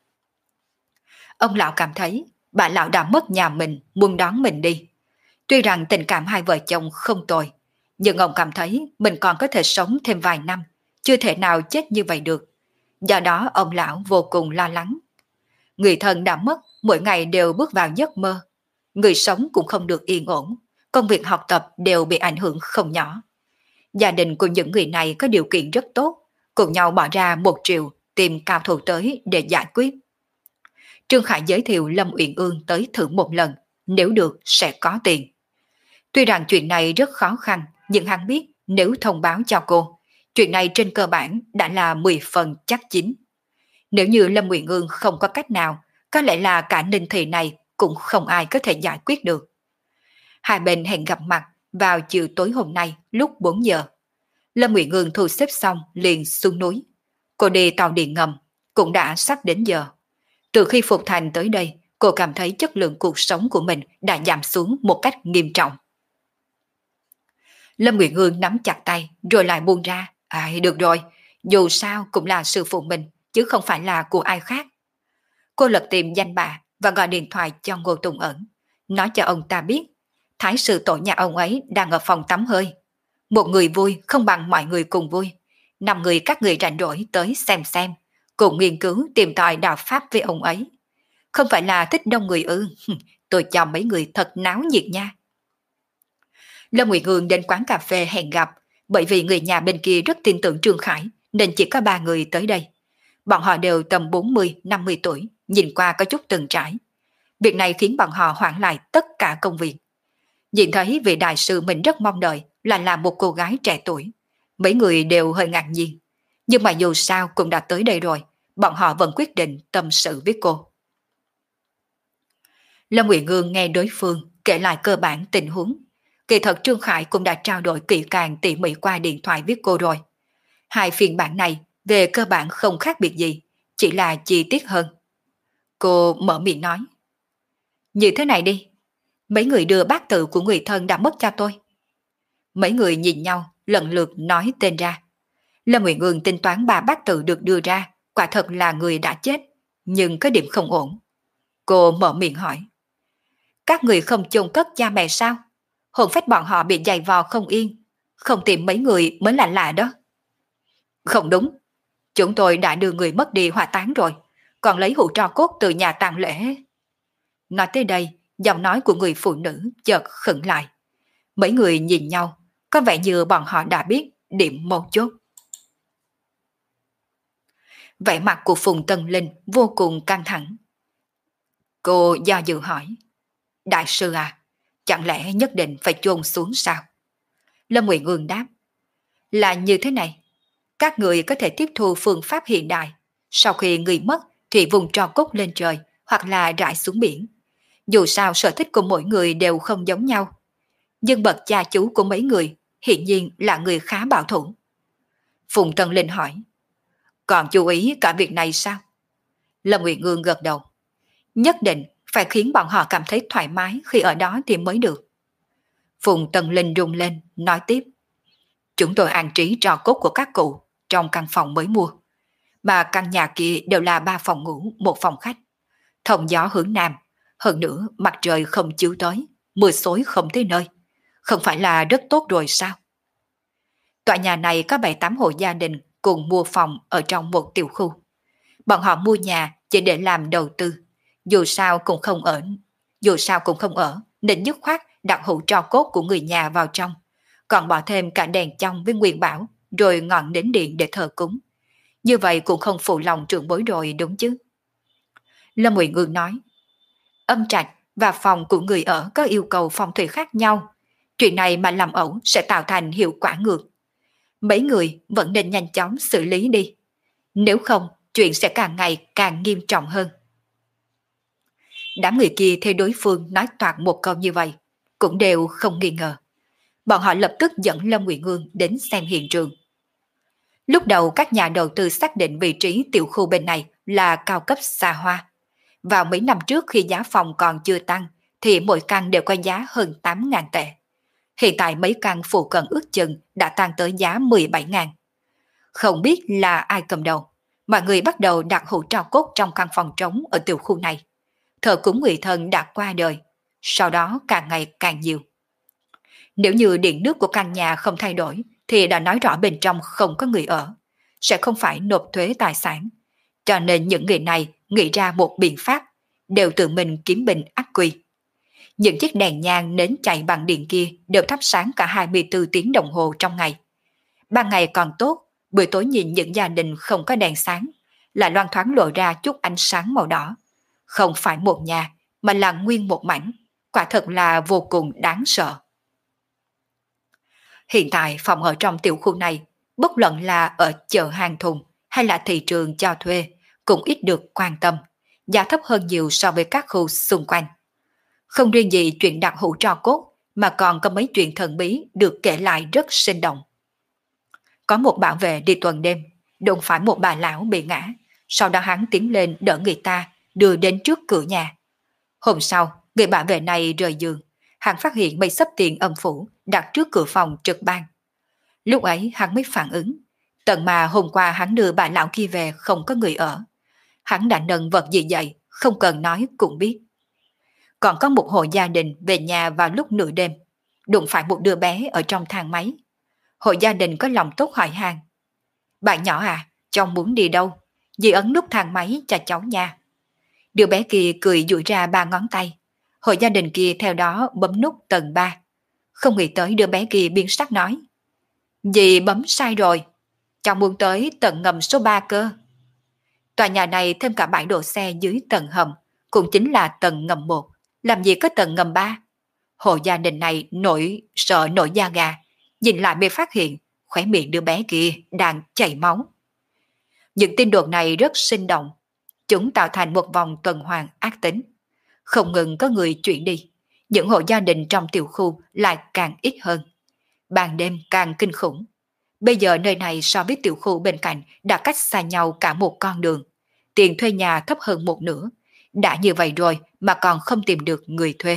Ông lão cảm thấy bà lão đã mất nhà mình muốn đón mình đi. Tuy rằng tình cảm hai vợ chồng không tồi, nhưng ông cảm thấy mình còn có thể sống thêm vài năm, chưa thể nào chết như vậy được. Do đó ông lão vô cùng lo lắng. Người thân đã mất, mỗi ngày đều bước vào giấc mơ. Người sống cũng không được yên ổn, công việc học tập đều bị ảnh hưởng không nhỏ. Gia đình của những người này có điều kiện rất tốt, cùng nhau bỏ ra 1 triệu tìm cao thủ tới để giải quyết. Trương Khải giới thiệu Lâm Uyển Ương tới thử một lần, nếu được sẽ có tiền. Tuy rằng chuyện này rất khó khăn, nhưng hắn biết nếu thông báo cho cô, chuyện này trên cơ bản đã là 10 phần chắc chín. Nếu như Lâm Uyển Ương không có cách nào, có lẽ là cả Ninh Thị này cũng không ai có thể giải quyết được. Hai bên hẹn gặp mặt vào chiều tối hôm nay lúc 4 giờ. Lâm Uyển Ương thu xếp xong liền xuống núi. Cô đi tàu điện ngầm, cũng đã sắp đến giờ. Từ khi phục thành tới đây, cô cảm thấy chất lượng cuộc sống của mình đã giảm xuống một cách nghiêm trọng. Lâm Uyển Ương nắm chặt tay rồi lại buông ra. Được rồi, dù sao cũng là sư phụ mình, chứ không phải là của ai khác. Cô lật tìm danh bạ và gọi điện thoại cho Ngô Tùng Ẩn, nói cho ông ta biết thái sư tổ nhà ông ấy đang ở phòng tắm hơi. Một người vui không bằng mọi người cùng vui. 5 người các người rảnh rỗi tới xem, cùng nghiên cứu tìm tòi đạo pháp với ông ấy. Không phải là thích đông người ư? Tôi cho mấy người thật náo nhiệt nha. Lâm Nguyệt Hương đến quán cà phê hẹn gặp, bởi vì người nhà bên kia rất tin tưởng Trương Khải nên chỉ có 3 người tới đây. Bọn họ đều tầm 40-50 tuổi, nhìn qua có chút từng trải. Việc này khiến bọn họ hoãn lại tất cả công việc. Nhìn thấy vị đại sư mình rất mong đợi là một cô gái trẻ tuổi. Mấy người đều hơi ngạc nhiên. Nhưng mà dù sao cũng đã tới đây rồi, bọn họ vẫn quyết định tâm sự với cô. Lâm Uyển Ương nghe đối phương kể lại cơ bản tình huống. Kỳ thật Trương Khải cũng đã trao đổi kỹ càng tỉ mỉ qua điện thoại với cô rồi. Hai phiên bản này về cơ bản không khác biệt gì, chỉ là chi tiết hơn. Cô mở miệng nói. Như thế này đi, mấy người đưa bát tự của người thân đã mất cho tôi. Mấy người nhìn nhau, lần lượt nói tên ra. Lâm Uyển Ương tính toán 3 bát tự được đưa ra, quả thật là người đã chết, nhưng có điểm không ổn. Cô mở miệng hỏi. Các người không chôn cất cha mẹ sao? Hồn phách bọn họ bị giày vò không yên, không tìm mấy người mới là lạ đó. Không đúng, chúng tôi đã đưa người mất đi hỏa táng rồi, còn lấy hũ tro cốt từ nhà tang lễ. Nói tới đây, giọng nói của người phụ nữ chợt khựng lại. Mấy người nhìn nhau, có vẻ như bọn họ đã biết điểm mấu chốt. Vẻ mặt của Phùng Tân Linh vô cùng căng thẳng. Cô do dự hỏi. Đại sư à, chẳng lẽ nhất định phải chôn xuống sao? Lâm Nguyện Ương đáp. Là như thế này, các người có thể tiếp thu phương pháp hiện đại. Sau khi người mất thì vùng tro cốt lên trời hoặc là rải xuống biển. Dù sao sở thích của mỗi người đều không giống nhau. Nhưng bậc cha chú của mấy người hiện nhiên là người khá bảo thủ. Phùng Tân Linh hỏi. Còn chú ý cả việc này sao? Lâm Nguyệt Ngương gật đầu. Nhất định phải khiến bọn họ cảm thấy thoải mái khi ở đó thì mới được. Phùng Tân Linh rung lên, nói tiếp. Chúng tôi an trí tro cốt của các cụ trong căn phòng mới mua. Mà căn nhà kia đều là 3 phòng ngủ, 1 phòng khách. Thông gió hướng nam, hơn nữa mặt trời không chiếu tới, mưa xối không tới nơi. Không phải là rất tốt rồi sao? Tòa nhà này có 7-8 hộ gia đình cùng mua phòng ở trong một tiểu khu. Bọn họ mua nhà chỉ để làm đầu tư, dù sao cũng không ở, dù sao cũng không ở, nên dứt khoát đặt hũ tro cốt của người nhà vào trong, còn bỏ thêm cả đèn trong với nguyên bảo, rồi ngọn nến điện để thờ cúng. Như vậy cũng không phụ lòng trưởng bối rồi đúng chứ? Lâm Uyển Ương nói, âm trạch và phòng của người ở có yêu cầu phong thủy khác nhau. Chuyện này mà làm ẩu sẽ tạo thành hiệu quả ngược. Mấy người vẫn nên nhanh chóng xử lý đi. Nếu không, chuyện sẽ càng ngày càng nghiêm trọng hơn. Đám người kia theo đối phương nói toạc một câu như vậy, cũng đều không nghi ngờ. Bọn họ lập tức dẫn Lâm Uyển Ương đến xem hiện trường. Lúc đầu các nhà đầu tư xác định vị trí tiểu khu bên này là cao cấp xa hoa. Vào mấy năm trước khi giá phòng còn chưa tăng, thì mỗi căn đều có giá hơn 8.000 tệ. Hiện tại mấy căn phụ cận ước chừng đã tăng tới giá 17.000. Không biết là ai cầm đầu, mọi người bắt đầu đặt hũ tro cốt trong căn phòng trống ở tiểu khu này. Thờ cúng người thân đã qua đời, sau đó càng ngày càng nhiều. Nếu như điện nước của căn nhà không thay đổi, thì đã nói rõ bên trong không có người ở, sẽ không phải nộp thuế tài sản. Cho nên những người này nghĩ ra một biện pháp, đều tự mình kiếm bình ác quy. Những chiếc đèn nhang nến chạy bằng điện kia đều thắp sáng cả 24 tiếng đồng hồ trong ngày. Ban ngày còn tốt, buổi tối nhìn những gia đình không có đèn sáng, lại loang thoáng lộ ra chút ánh sáng màu đỏ. Không phải một nhà, mà là nguyên một mảnh, quả thật là vô cùng đáng sợ. Hiện tại phòng ở trong tiểu khu này, bất luận là ở chợ hàng thùng hay là thị trường cho thuê, cũng ít được quan tâm, giá thấp hơn nhiều so với các khu xung quanh. Không riêng gì chuyện đặt hũ tro cốt, mà còn có mấy chuyện thần bí được kể lại rất sinh động. Có một bảo vệ đi tuần đêm, đụng phải một bà lão bị ngã, sau đó hắn tiến lên đỡ người ta, đưa đến trước cửa nhà. Hôm sau, người bảo vệ này rời giường, hắn phát hiện mấy xấp tiền âm phủ đặt trước cửa phòng trực ban. Lúc ấy hắn mới phản ứng, tận mà hôm qua hắn đưa bà lão kia về không có người ở. Hắn đã nâng vật gì dậy, không cần nói cũng biết. Còn có một hộ gia đình về nhà vào lúc nửa đêm, đụng phải một đứa bé ở trong thang máy. Hộ gia đình có lòng tốt hỏi han, bạn nhỏ à, cháu muốn đi đâu? Dì ấn nút thang máy cho cháu nha. Đứa bé kia cười duỗi ra 3 ngón tay. Hộ gia đình kia theo đó bấm nút tầng 3. Không nghĩ tới đứa bé kia biến sắc nói, dì bấm sai rồi, cháu muốn tới tầng ngầm số 3 cơ. Tòa nhà này thêm cả bãi đỗ xe dưới tầng hầm, cũng chính là tầng ngầm 1, làm gì có tầng ngầm 3. Hộ gia đình này sợ nổi da gà, nhìn lại mới phát hiện khóe miệng đứa bé kia đang chảy máu. Những tin đồn này rất sinh động, chúng tạo thành một vòng tuần hoàn ác tính. Không ngừng có người chuyển đi, những hộ gia đình trong tiểu khu lại càng ít hơn. Ban đêm càng kinh khủng. Bây giờ nơi này so với tiểu khu bên cạnh đã cách xa nhau cả một con đường. Tiền thuê nhà thấp hơn một nửa. Đã như vậy rồi mà còn không tìm được người thuê.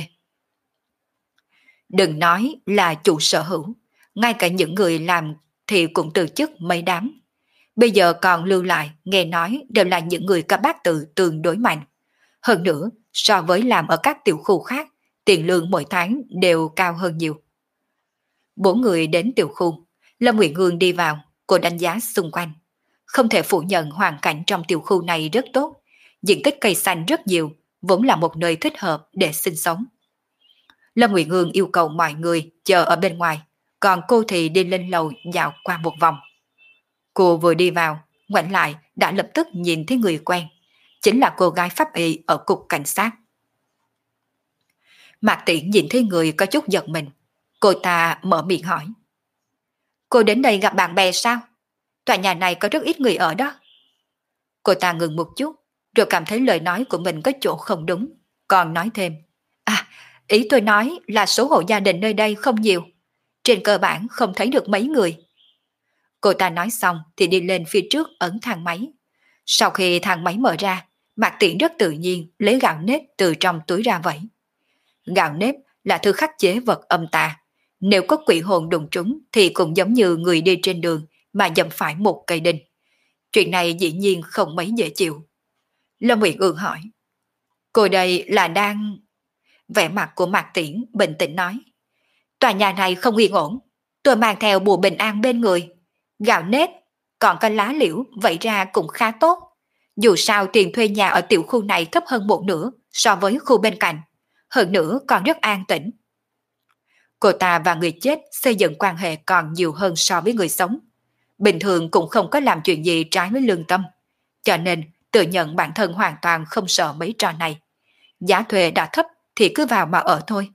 Đừng nói là chủ sở hữu, ngay cả những người làm thì cũng từ chức mấy đám. Bây giờ còn lưu lại, nghe nói đều là những người có bát tự tương đối mạnh. Hơn nữa, so với làm ở các tiểu khu khác, tiền lương mỗi tháng đều cao hơn nhiều. 4 người đến tiểu khu, Lâm Uyển Ương đi vào, cô đánh giá xung quanh. Không thể phủ nhận hoàn cảnh trong tiểu khu này rất tốt, diện tích cây xanh rất nhiều, vốn là một nơi thích hợp để sinh sống. Lâm Uyển Ương yêu cầu mọi người chờ ở bên ngoài, còn cô thì đi lên lầu dạo qua một vòng. Cô vừa đi vào, ngoảnh lại đã lập tức nhìn thấy người quen, chính là cô gái pháp y ở cục cảnh sát. Mạc Tiễn nhìn thấy người có chút giật mình, cô ta mở miệng hỏi. Cô đến đây gặp bạn bè sao? Tòa nhà này có rất ít người ở đó. Cô ta ngừng một chút, rồi cảm thấy lời nói của mình có chỗ không đúng, còn nói thêm. À, ý tôi nói là số hộ gia đình nơi đây không nhiều, trên cơ bản không thấy được mấy người. Cô ta nói xong thì đi lên phía trước ấn thang máy. Sau khi thang máy mở ra, Mạc Tiễn rất tự nhiên lấy gạo nếp từ trong túi ra vẫy. Gạo nếp là thứ khắc chế vật âm tà. Nếu có quỷ hồn đụng trúng thì cũng giống như người đi trên đường mà dẫm phải một cây đinh. Chuyện này dĩ nhiên không mấy dễ chịu. Lâm Uyển Ương hỏi. Cô đây là đang... Vẻ mặt của Mạc Tiễn bình tĩnh nói. Tòa nhà này không yên ổn. Tôi mang theo bùa bình an bên người. Gạo nếp, còn có lá liễu vậy ra cũng khá tốt. Dù sao tiền thuê nhà ở tiểu khu này thấp hơn một nửa so với khu bên cạnh, hơn nữa còn rất an tĩnh. Cô ta và người chết xây dựng quan hệ còn nhiều hơn so với người sống. Bình thường cũng không có làm chuyện gì trái với lương tâm, cho nên tự nhận bản thân hoàn toàn không sợ mấy trò này. Giá thuê đã thấp thì cứ vào mà ở thôi.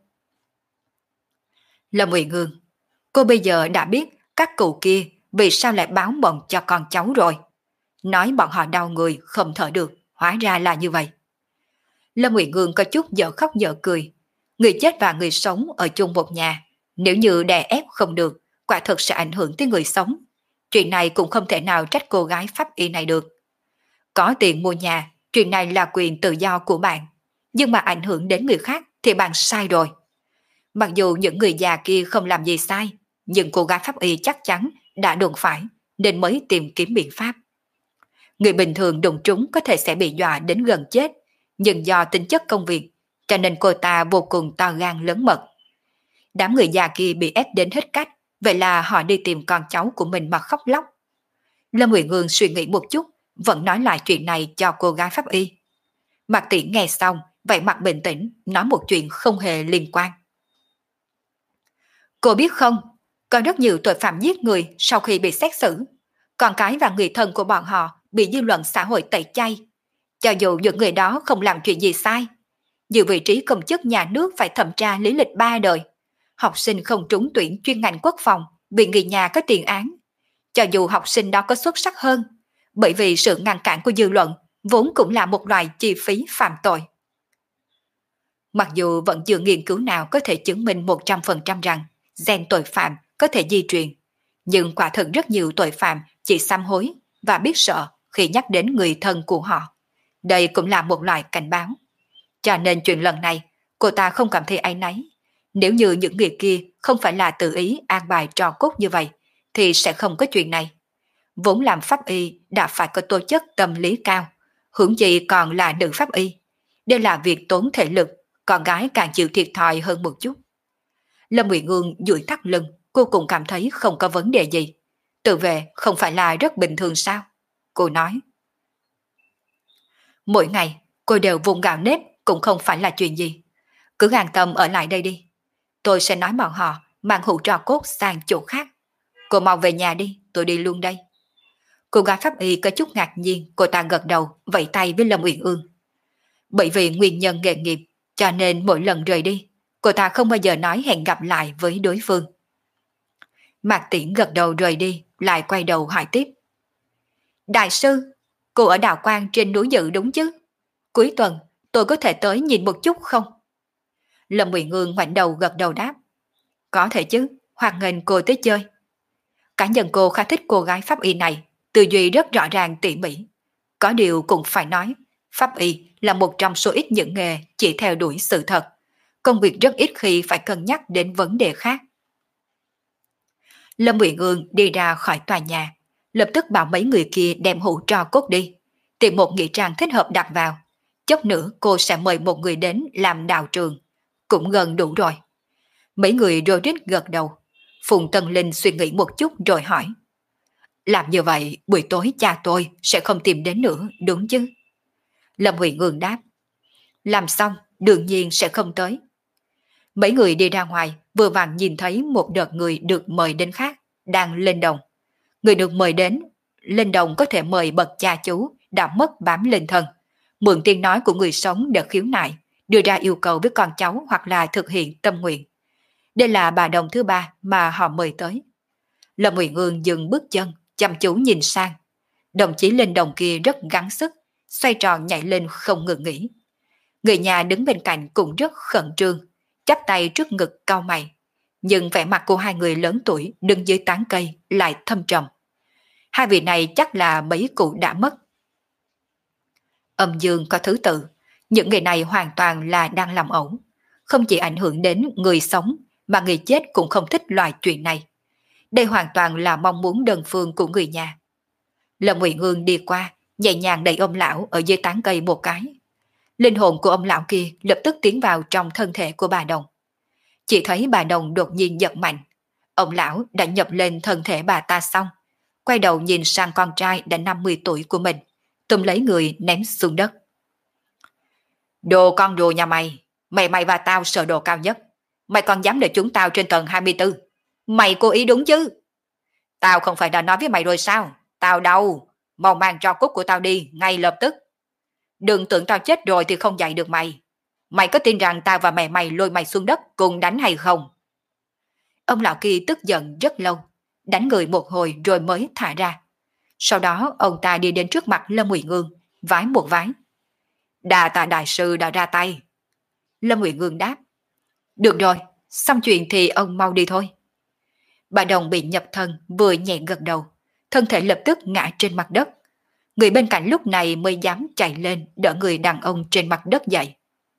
Lâm Uyển Ương, cô bây giờ đã biết các cụ kia vì sao lại báo mộng cho con cháu rồi. Nói bọn họ đau người không thở được, hóa ra là như vậy. Lâm Uyển Ương có chút dở khóc dở cười. Người chết và người sống ở chung một nhà, nếu như đè ép không được, quả thực sẽ ảnh hưởng tới người sống. Chuyện này cũng không thể nào trách cô gái pháp y này được. Có tiền mua nhà, chuyện này là quyền tự do của bạn. Nhưng mà ảnh hưởng đến người khác thì bạn sai rồi. Mặc dù những người già kia không làm gì sai, nhưng cô gái pháp y chắc chắn đã đụng phải, nên mới tìm kiếm biện pháp. Người bình thường đụng trúng có thể sẽ bị dọa đến gần chết, nhưng do tính chất công việc, cho nên cô ta vô cùng to gan lớn mật. Đám người già kia bị ép đến hết cách, vậy là họ đi tìm con cháu của mình mà khóc lóc. Lâm Uyển Ương suy nghĩ một chút, vẫn nói lại chuyện này cho cô gái pháp y. Mạc Tiễn nghe xong, vậy mặt bình tĩnh, nói một chuyện không hề liên quan. Cô biết không, có rất nhiều tội phạm giết người sau khi bị xét xử. Con cái và người thân của bọn họ bị dư luận xã hội tẩy chay. Cho dù những người đó không làm chuyện gì sai, giữ vị trí công chức nhà nước phải thẩm tra lý lịch 3 đời. Học sinh không trúng tuyển chuyên ngành quốc phòng vì người nhà có tiền án. Cho dù học sinh đó có xuất sắc hơn, bởi vì sự ngăn cản của dư luận vốn cũng là một loại chi phí phạm tội. Mặc dù vẫn chưa nghiên cứu nào có thể chứng minh 100% rằng gen tội phạm có thể di truyền, nhưng quả thực rất nhiều tội phạm chỉ sám hối và biết sợ khi nhắc đến người thân của họ. Đây cũng là một loại cảnh báo. Cho nên chuyện lần này, cô ta không cảm thấy áy náy. Nếu như những người kia không phải là tự ý an bài trò cốt như vậy, thì sẽ không có chuyện này. Vốn làm pháp y đã phải có tố chất tâm lý cao, huống chi còn là nữ pháp y. Đây là việc tốn thể lực, con gái càng chịu thiệt thòi hơn một chút. Lâm Uyển Ương duỗi thắt lưng, cô cũng cảm thấy không có vấn đề gì. Tự vệ không phải là rất bình thường sao? Cô nói. Mỗi ngày, cô đều vung gạo nếp cũng không phải là chuyện gì. Cứ an tâm ở lại đây đi. Tôi sẽ nói bọn họ mang hũ tro cốt sang chỗ khác. Cô mau về nhà đi, tôi đi luôn đây. Cô gái pháp y có chút ngạc nhiên, cô ta gật đầu, vẫy tay với Lâm Uyển Ương. Bởi vì nguyên nhân nghề nghiệp, cho nên mỗi lần rời đi, cô ta không bao giờ nói hẹn gặp lại với đối phương. Mạc Tiễn gật đầu rời đi, lại quay đầu hỏi tiếp. Đại sư, cô ở Đào Quang trên núi Dự đúng chứ? Cuối tuần, tôi có thể tới nhìn một chút không? Lâm Uyển Ương ngoảnh đầu gật đầu đáp. Có thể chứ, hoan nghênh cô tới chơi. Cá nhân cô khá thích cô gái pháp y này, tư duy rất rõ ràng tỉ mỉ. Có điều cũng phải nói, pháp y là một trong số ít những nghề chỉ theo đuổi sự thật. Công việc rất ít khi phải cân nhắc đến vấn đề khác. Lâm Uyển Ương đi ra khỏi tòa nhà, lập tức bảo mấy người kia đem hũ tro cốt đi, tìm một nghĩa trang thích hợp đặt vào. Chốc nữa cô sẽ mời một người đến làm đạo trường. Cũng gần đủ rồi. Mấy người rối rít gật đầu. Phùng Tân Linh suy nghĩ một chút rồi hỏi. Làm như vậy buổi tối cha tôi sẽ không tìm đến nữa đúng chứ? Lâm Uyển Ương đáp. Làm xong đương nhiên sẽ không tới. Mấy người đi ra ngoài vừa vặn nhìn thấy một đợt người được mời đến khác đang lên đồng. Người được mời đến lên đồng có thể mời bậc cha chú đã mất bám linh thần, mượn tiếng nói của người sống để khiếu nại, đưa ra yêu cầu với con cháu hoặc là thực hiện tâm nguyện. Đây là bà đồng thứ ba mà họ mời tới. Lâm Uyển Ương dừng bước chân, chăm chú nhìn sang. Đồng chí lên đồng kia rất gắng sức, xoay tròn nhảy lên không ngừng nghỉ. Người nhà đứng bên cạnh cũng rất khẩn trương, chắp tay trước ngực cau mày. Nhưng vẻ mặt của hai người lớn tuổi đứng dưới tán cây lại thâm trầm. Hai vị này chắc là mấy cụ đã mất. Âm dương có thứ tự, những người này hoàn toàn là đang làm ẩu. Không chỉ ảnh hưởng đến người sống, mà người chết cũng không thích loại chuyện này. Đây hoàn toàn là mong muốn đơn phương của người nhà. Lâm Uyển Ương đi qua, nhẹ nhàng đẩy ông lão ở dưới tán cây một cái. Linh hồn của ông lão kia lập tức tiến vào trong thân thể của bà Đồng. Chỉ thấy bà Đồng đột nhiên giật mạnh. Ông lão đã nhập lên thân thể bà ta xong. Quay đầu nhìn sang con trai đã 50 tuổi của mình, túm lấy người ném xuống đất. Đồ con rùa nhà mày, mày và tao sở đồ cao nhất. Mày còn dám để chúng tao trên tầng 24. Mày cố ý đúng chứ? Tao không phải đã nói với mày rồi sao? Tao đâu, mau mang tro cốt của tao đi ngay lập tức. Đừng tưởng tao chết rồi thì không dạy được mày. Mày có tin rằng tao và mẹ mày lôi mày xuống đất cùng đánh hay không? Ông lão kia tức giận rất lâu, đánh người một hồi rồi mới thả ra. Sau đó ông ta đi đến trước mặt Lâm Ngụy Ngương, vái một vái. Đà tạ đại sư đã ra tay. Lâm Ngụy Ngương đáp. Được rồi, xong chuyện thì ông mau đi thôi. Bà Đồng bị nhập thân vừa nhẹ gật đầu, thân thể lập tức ngã trên mặt đất. Người bên cạnh lúc này mới dám chạy lên đỡ người đàn ông trên mặt đất dậy.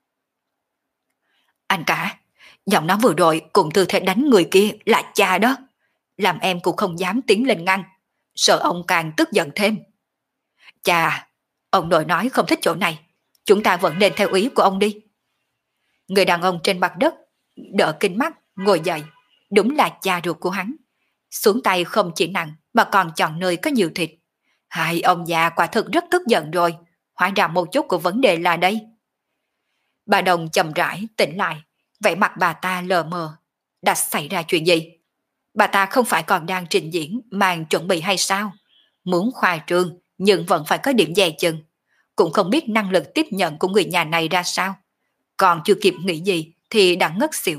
Anh cả, giọng nói vừa rồi cùng tư thế đánh người kia là cha đó. Làm em cũng không dám tiến lên ngăn, sợ ông càng tức giận thêm. Chà, ông nội nói không thích chỗ này, chúng ta vẫn nên theo ý của ông đi. Người đàn ông trên mặt đất đỡ kinh mắt ngồi dậy, đúng là cha ruột của hắn. Xuống tay không chỉ nặng mà còn chọn nơi có nhiều thịt. Hai ông già quả thực rất tức giận rồi, hóa ra một chút của vấn đề là đây. Bà Đồng chậm rãi tỉnh lại, vẻ mặt bà ta lờ mờ. Đã xảy ra chuyện gì? Bà ta không phải còn đang trình diễn màn chuẩn bị hay sao? Muốn khoa trương nhưng vẫn phải có điểm dè chừng. Cũng không biết năng lực tiếp nhận của người nhà này ra sao. Còn chưa kịp nghĩ gì thì đã ngất xỉu.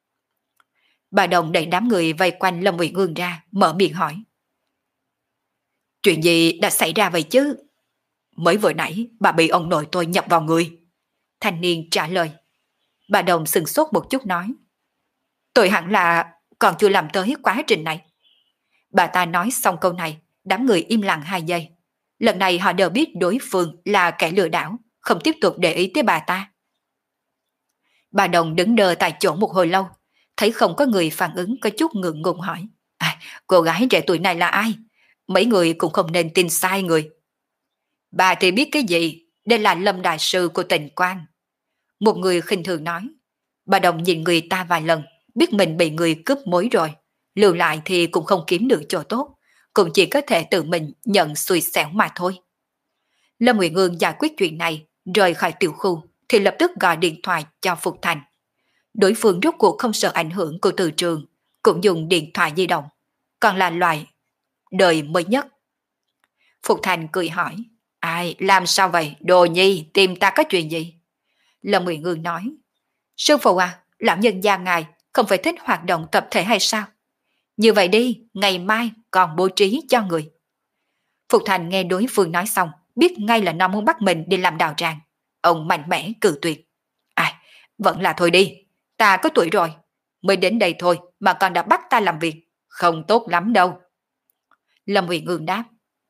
Bà Đồng đẩy đám người vây quanh Lâm Ngụy Ngương ra, mở miệng hỏi. Chuyện gì đã xảy ra vậy chứ? Mới vừa nãy bà bị ông nội tôi nhập vào người. Thanh niên trả lời. Bà Đồng sừng sốt một chút nói. Tôi hẳn là còn chưa làm tới quá trình này. Bà ta nói xong câu này, đám người im lặng 2 giây. Lần này họ đều biết đối phương là kẻ lừa đảo, không tiếp tục để ý tới bà ta. Bà Đồng đứng đờ tại chỗ một hồi lâu, thấy không có người phản ứng, có chút ngượng ngùng hỏi. Cô gái trẻ tuổi này là ai? Mấy người cũng không nên tin sai người. Bà thì biết cái gì? Đây là Lâm đại sư của Tịnh Quan. Một người khinh thường nói. Bà Đồng nhìn người ta vài lần, biết mình bị người cướp mối rồi. Lưu lại thì cũng không kiếm được chỗ tốt, cũng chỉ có thể tự mình nhận xui xẻo mà thôi. Lâm Ngụy Ngương giải quyết chuyện này, rời khỏi tiểu khu, thì lập tức gọi điện thoại cho Phục Thành. Đối phương rốt cuộc không sợ ảnh hưởng của từ trường, cũng dùng điện thoại di động, còn là loại đời mới nhất. Phục Thành cười hỏi. Ai, làm sao vậy? Đồ nhi, tìm ta có chuyện gì? Lâm Ngụy Ngương nói. Sư phụ à, lão nhân gia ngài không phải thích hoạt động tập thể hay sao? Như vậy đi, ngày mai còn bố trí cho người. Phục Thành nghe đối phương nói xong, biết ngay là nó muốn bắt mình đi làm đạo tràng. Ông mạnh mẽ cự tuyệt. Vẫn là thôi đi, ta có tuổi rồi, mới đến đây thôi mà còn đã bắt ta làm việc, không tốt lắm đâu. Lâm Ngụy Ngương đáp.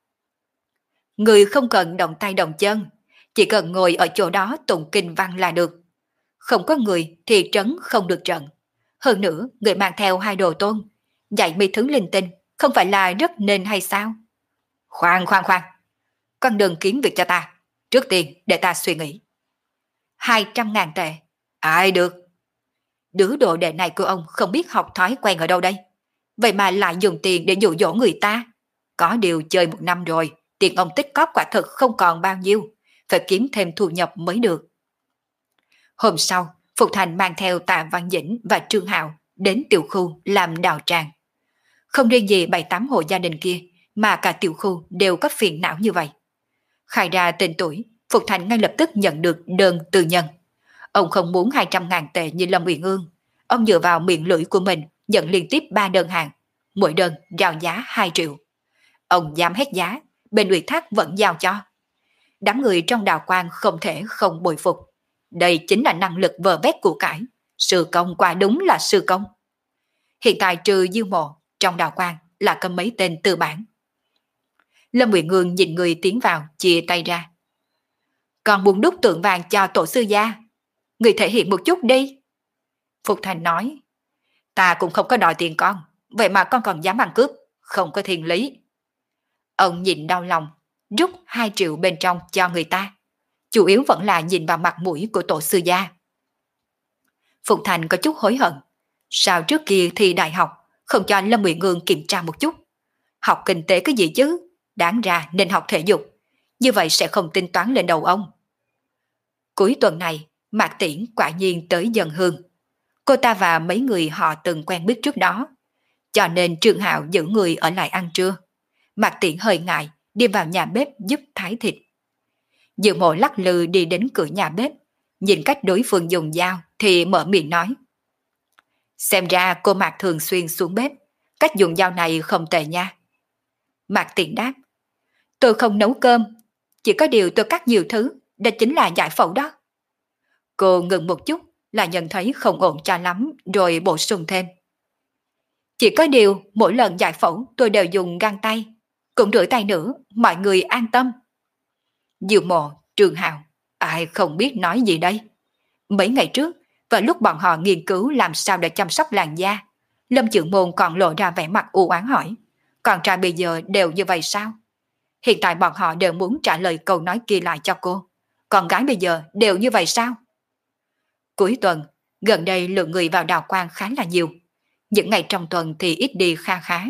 Người không cần động tay động chân, chỉ cần ngồi ở chỗ đó tụng kinh văn là được. Không có người thì trấn không được trận. Hơn nữa, người mang theo 2 đồ tôn, dạy mấy thứ linh tinh, không phải là rất nên hay sao? Khoan, con đừng kiếm việc cho ta. Trước tiên để ta suy nghĩ. 200.000 tệ. Ai được? Đứa đồ đệ này của ông không biết học thói quen ở đâu đây. Vậy mà lại dùng tiền để dụ dỗ người ta. Có điều chơi 1 năm rồi, tiền ông tích cóp quả thực không còn bao nhiêu. Phải kiếm thêm thu nhập mới được. Hôm sau, Phục Thành mang theo Tạ Văn Dĩnh và Trương Hạo đến tiểu khu làm đạo tràng. Không riêng gì 7-8 hộ gia đình kia, mà cả tiểu khu đều có phiền não như vậy. Khai ra tên tuổi, Phục Thành ngay lập tức nhận được đơn từ nhân. Ông không muốn 200.000 tệ như Lâm Ngụy Ngương. Ông dựa vào miệng lưỡi của mình nhận liên tiếp 3 đơn hàng, mỗi đơn giao giá 2 triệu. Ông dám hét giá, bên ủy thác vẫn giao cho. Đám người trong đạo quan không thể không bội phục. Đây chính là năng lực vờ vét của cải. Sư công quả đúng là sư công. Hiện tại trừ Diêu Mộ, trong đạo quan là có mấy tên tư bản. Lâm Ngụy Ngương nhìn người tiến vào, chia tay ra. Còn muốn đúc tượng vàng cho tổ sư gia, người thể hiện một chút đi. Phục Thành nói. Ta cũng không có đòi tiền con, vậy mà con còn dám ăn cướp, không có thiên lý. Ông nhìn đau lòng, rút 2 triệu bên trong cho người ta. Chủ yếu vẫn là nhìn vào mặt mũi của tổ sư gia. Phục Thành có chút hối hận. Sao trước kia thi đại học không cho Lâm Ngụy Ngương kiểm tra một chút? Học kinh tế cái gì chứ? Đáng ra nên học thể dục. như vậy sẽ không tính toán lên đầu ông. Cuối tuần này, Mạc Tiễn quả nhiên tới dân hương. Cô ta và mấy người họ từng quen biết trước đó, cho nên Trương Hạo giữ người ở lại ăn trưa. Mạc Tiễn hơi ngại, đi vào nhà bếp giúp thái thịt. Dự Mộ lắc lư đi đến cửa nhà bếp, nhìn cách đối phương dùng dao thì mở miệng nói. Xem ra cô Mạc thường xuyên xuống bếp, cách dùng dao này không tệ nha. Mạc Tiễn đáp, tôi không nấu cơm, chỉ có điều tôi cắt nhiều thứ, đó chính là giải phẫu đó. Cô ngừng một chút, là nhận thấy không ổn cho lắm, rồi bổ sung thêm. Chỉ có điều, mỗi lần giải phẫu tôi đều dùng găng tay, cũng rửa tay nữa, mọi người an tâm. Diệu Mộ, Trường Hạo, ai không biết nói gì đây? Mấy ngày trước, vào lúc bọn họ nghiên cứu làm sao để chăm sóc làn da, Lâm Chưởng Môn còn lộ ra vẻ mặt u oán hỏi, con trai bây giờ đều như vậy sao? Hiện tại bọn họ đều muốn trả lời câu nói kia lại cho cô. Con gái bây giờ đều như vậy sao? Cuối tuần, gần đây lượng người vào đào quang khá là nhiều. Những ngày trong tuần thì ít đi kha khá.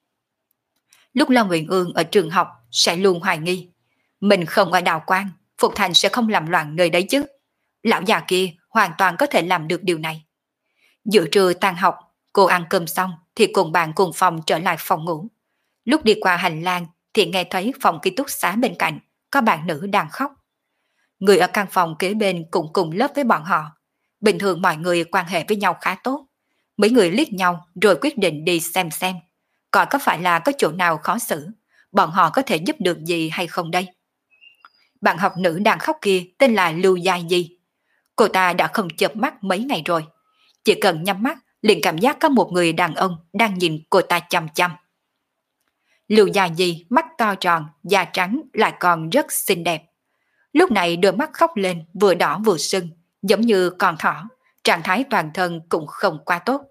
Lúc Lâm Uyển Ương ở trường học sẽ luôn hoài nghi. Mình không ở đào quang, Phục Thành sẽ không làm loạn nơi đấy chứ. Lão già kia hoàn toàn có thể làm được điều này. Giữa trưa tan học, cô ăn cơm xong thì cùng bạn cùng phòng trở lại phòng ngủ. Lúc đi qua hành lang thì nghe thấy phòng ký túc xá bên cạnh có bạn nữ đang khóc. Người ở căn phòng kế bên cũng cùng lớp với bọn họ. Bình thường mọi người quan hệ với nhau khá tốt. Mấy người liếc nhau rồi quyết định đi xem, coi có phải là có chỗ nào khó xử, bọn họ có thể giúp được gì hay không đây. Bạn học nữ đang khóc kia tên là Lưu Gia Di. Cô ta đã không chợp mắt mấy ngày rồi. Chỉ cần nhắm mắt liền cảm giác có một người đàn ông đang nhìn cô ta chăm chăm. Lưu Gia Di mắt to tròn, da trắng lại còn rất xinh đẹp. Lúc này đôi mắt khóc lên vừa đỏ vừa sưng, giống như con thỏ, trạng thái toàn thân cũng không quá tốt.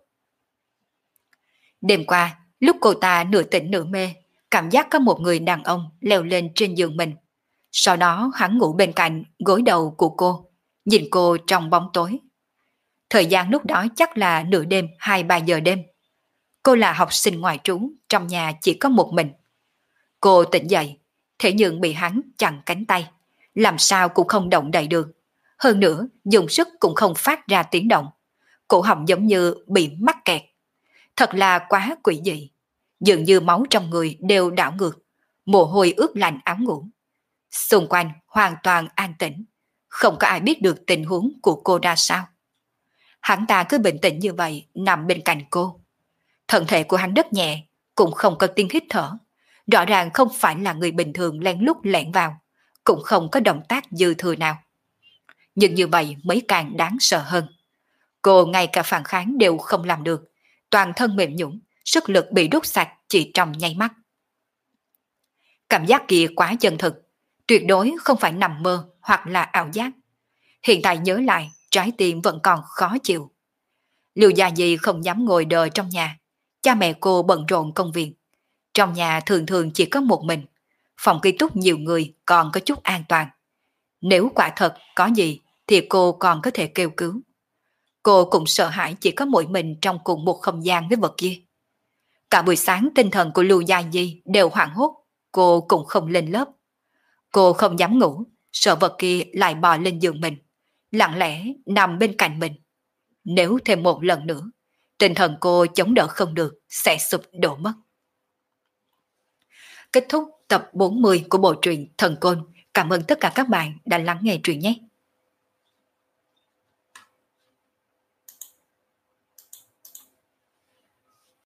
Đêm qua, lúc cô ta nửa tỉnh nửa mê, cảm giác có một người đàn ông leo lên trên giường mình. Sau đó hắn ngủ bên cạnh gối đầu của cô, nhìn cô trong bóng tối. Thời gian lúc đó chắc là nửa đêm 2-3 giờ đêm. Cô là học sinh ngoại trú, trong nhà chỉ có một mình. Cô tỉnh dậy, thế nhưng bị hắn chặn cánh tay, làm sao cũng không động đậy được. Hơn nữa, dùng sức cũng không phát ra tiếng động. Cổ họng giống như bị mắc kẹt. Thật là quá quỷ dị. Dường như máu trong người đều đảo ngược, mồ hôi ướt lạnh áo ngủ. Xung quanh hoàn toàn an tĩnh, không có ai biết được tình huống của cô ra sao. Hắn ta cứ bình tĩnh như vậy nằm bên cạnh cô. Thân thể của hắn rất nhẹ, cũng không có tiếng hít thở. Rõ ràng không phải là người bình thường lén lút lẻn vào, cũng không có động tác dư thừa nào. Nhưng như vậy mới càng đáng sợ hơn. Cô ngay cả phản kháng đều không làm được, toàn thân mềm nhũn, sức lực bị đốt sạch chỉ trong nháy mắt. Cảm giác kia quá chân thực, tuyệt đối không phải nằm mơ hoặc là ảo giác. Hiện tại nhớ lại, trái tim vẫn còn khó chịu. Lưu Gia Di không dám ngồi đợi trong nhà, cha mẹ cô bận rộn công việc. Trong nhà thường thường chỉ có một mình, phòng ký túc nhiều người còn có chút an toàn. Nếu quả thật có gì thì cô còn có thể kêu cứu. Cô cũng sợ hãi chỉ có mỗi mình trong cùng một không gian với vật kia. Cả buổi sáng tinh thần của Lưu Gia Di đều hoảng hốt, cô cũng không lên lớp. Cô không dám ngủ, sợ vật kia lại bò lên giường mình, lặng lẽ nằm bên cạnh mình. Nếu thêm một lần nữa, tinh thần cô chống đỡ không được, sẽ sụp đổ mất. Kết thúc tập 40 của bộ truyện Thần Côn. Cảm ơn tất cả các bạn đã lắng nghe truyện nhé.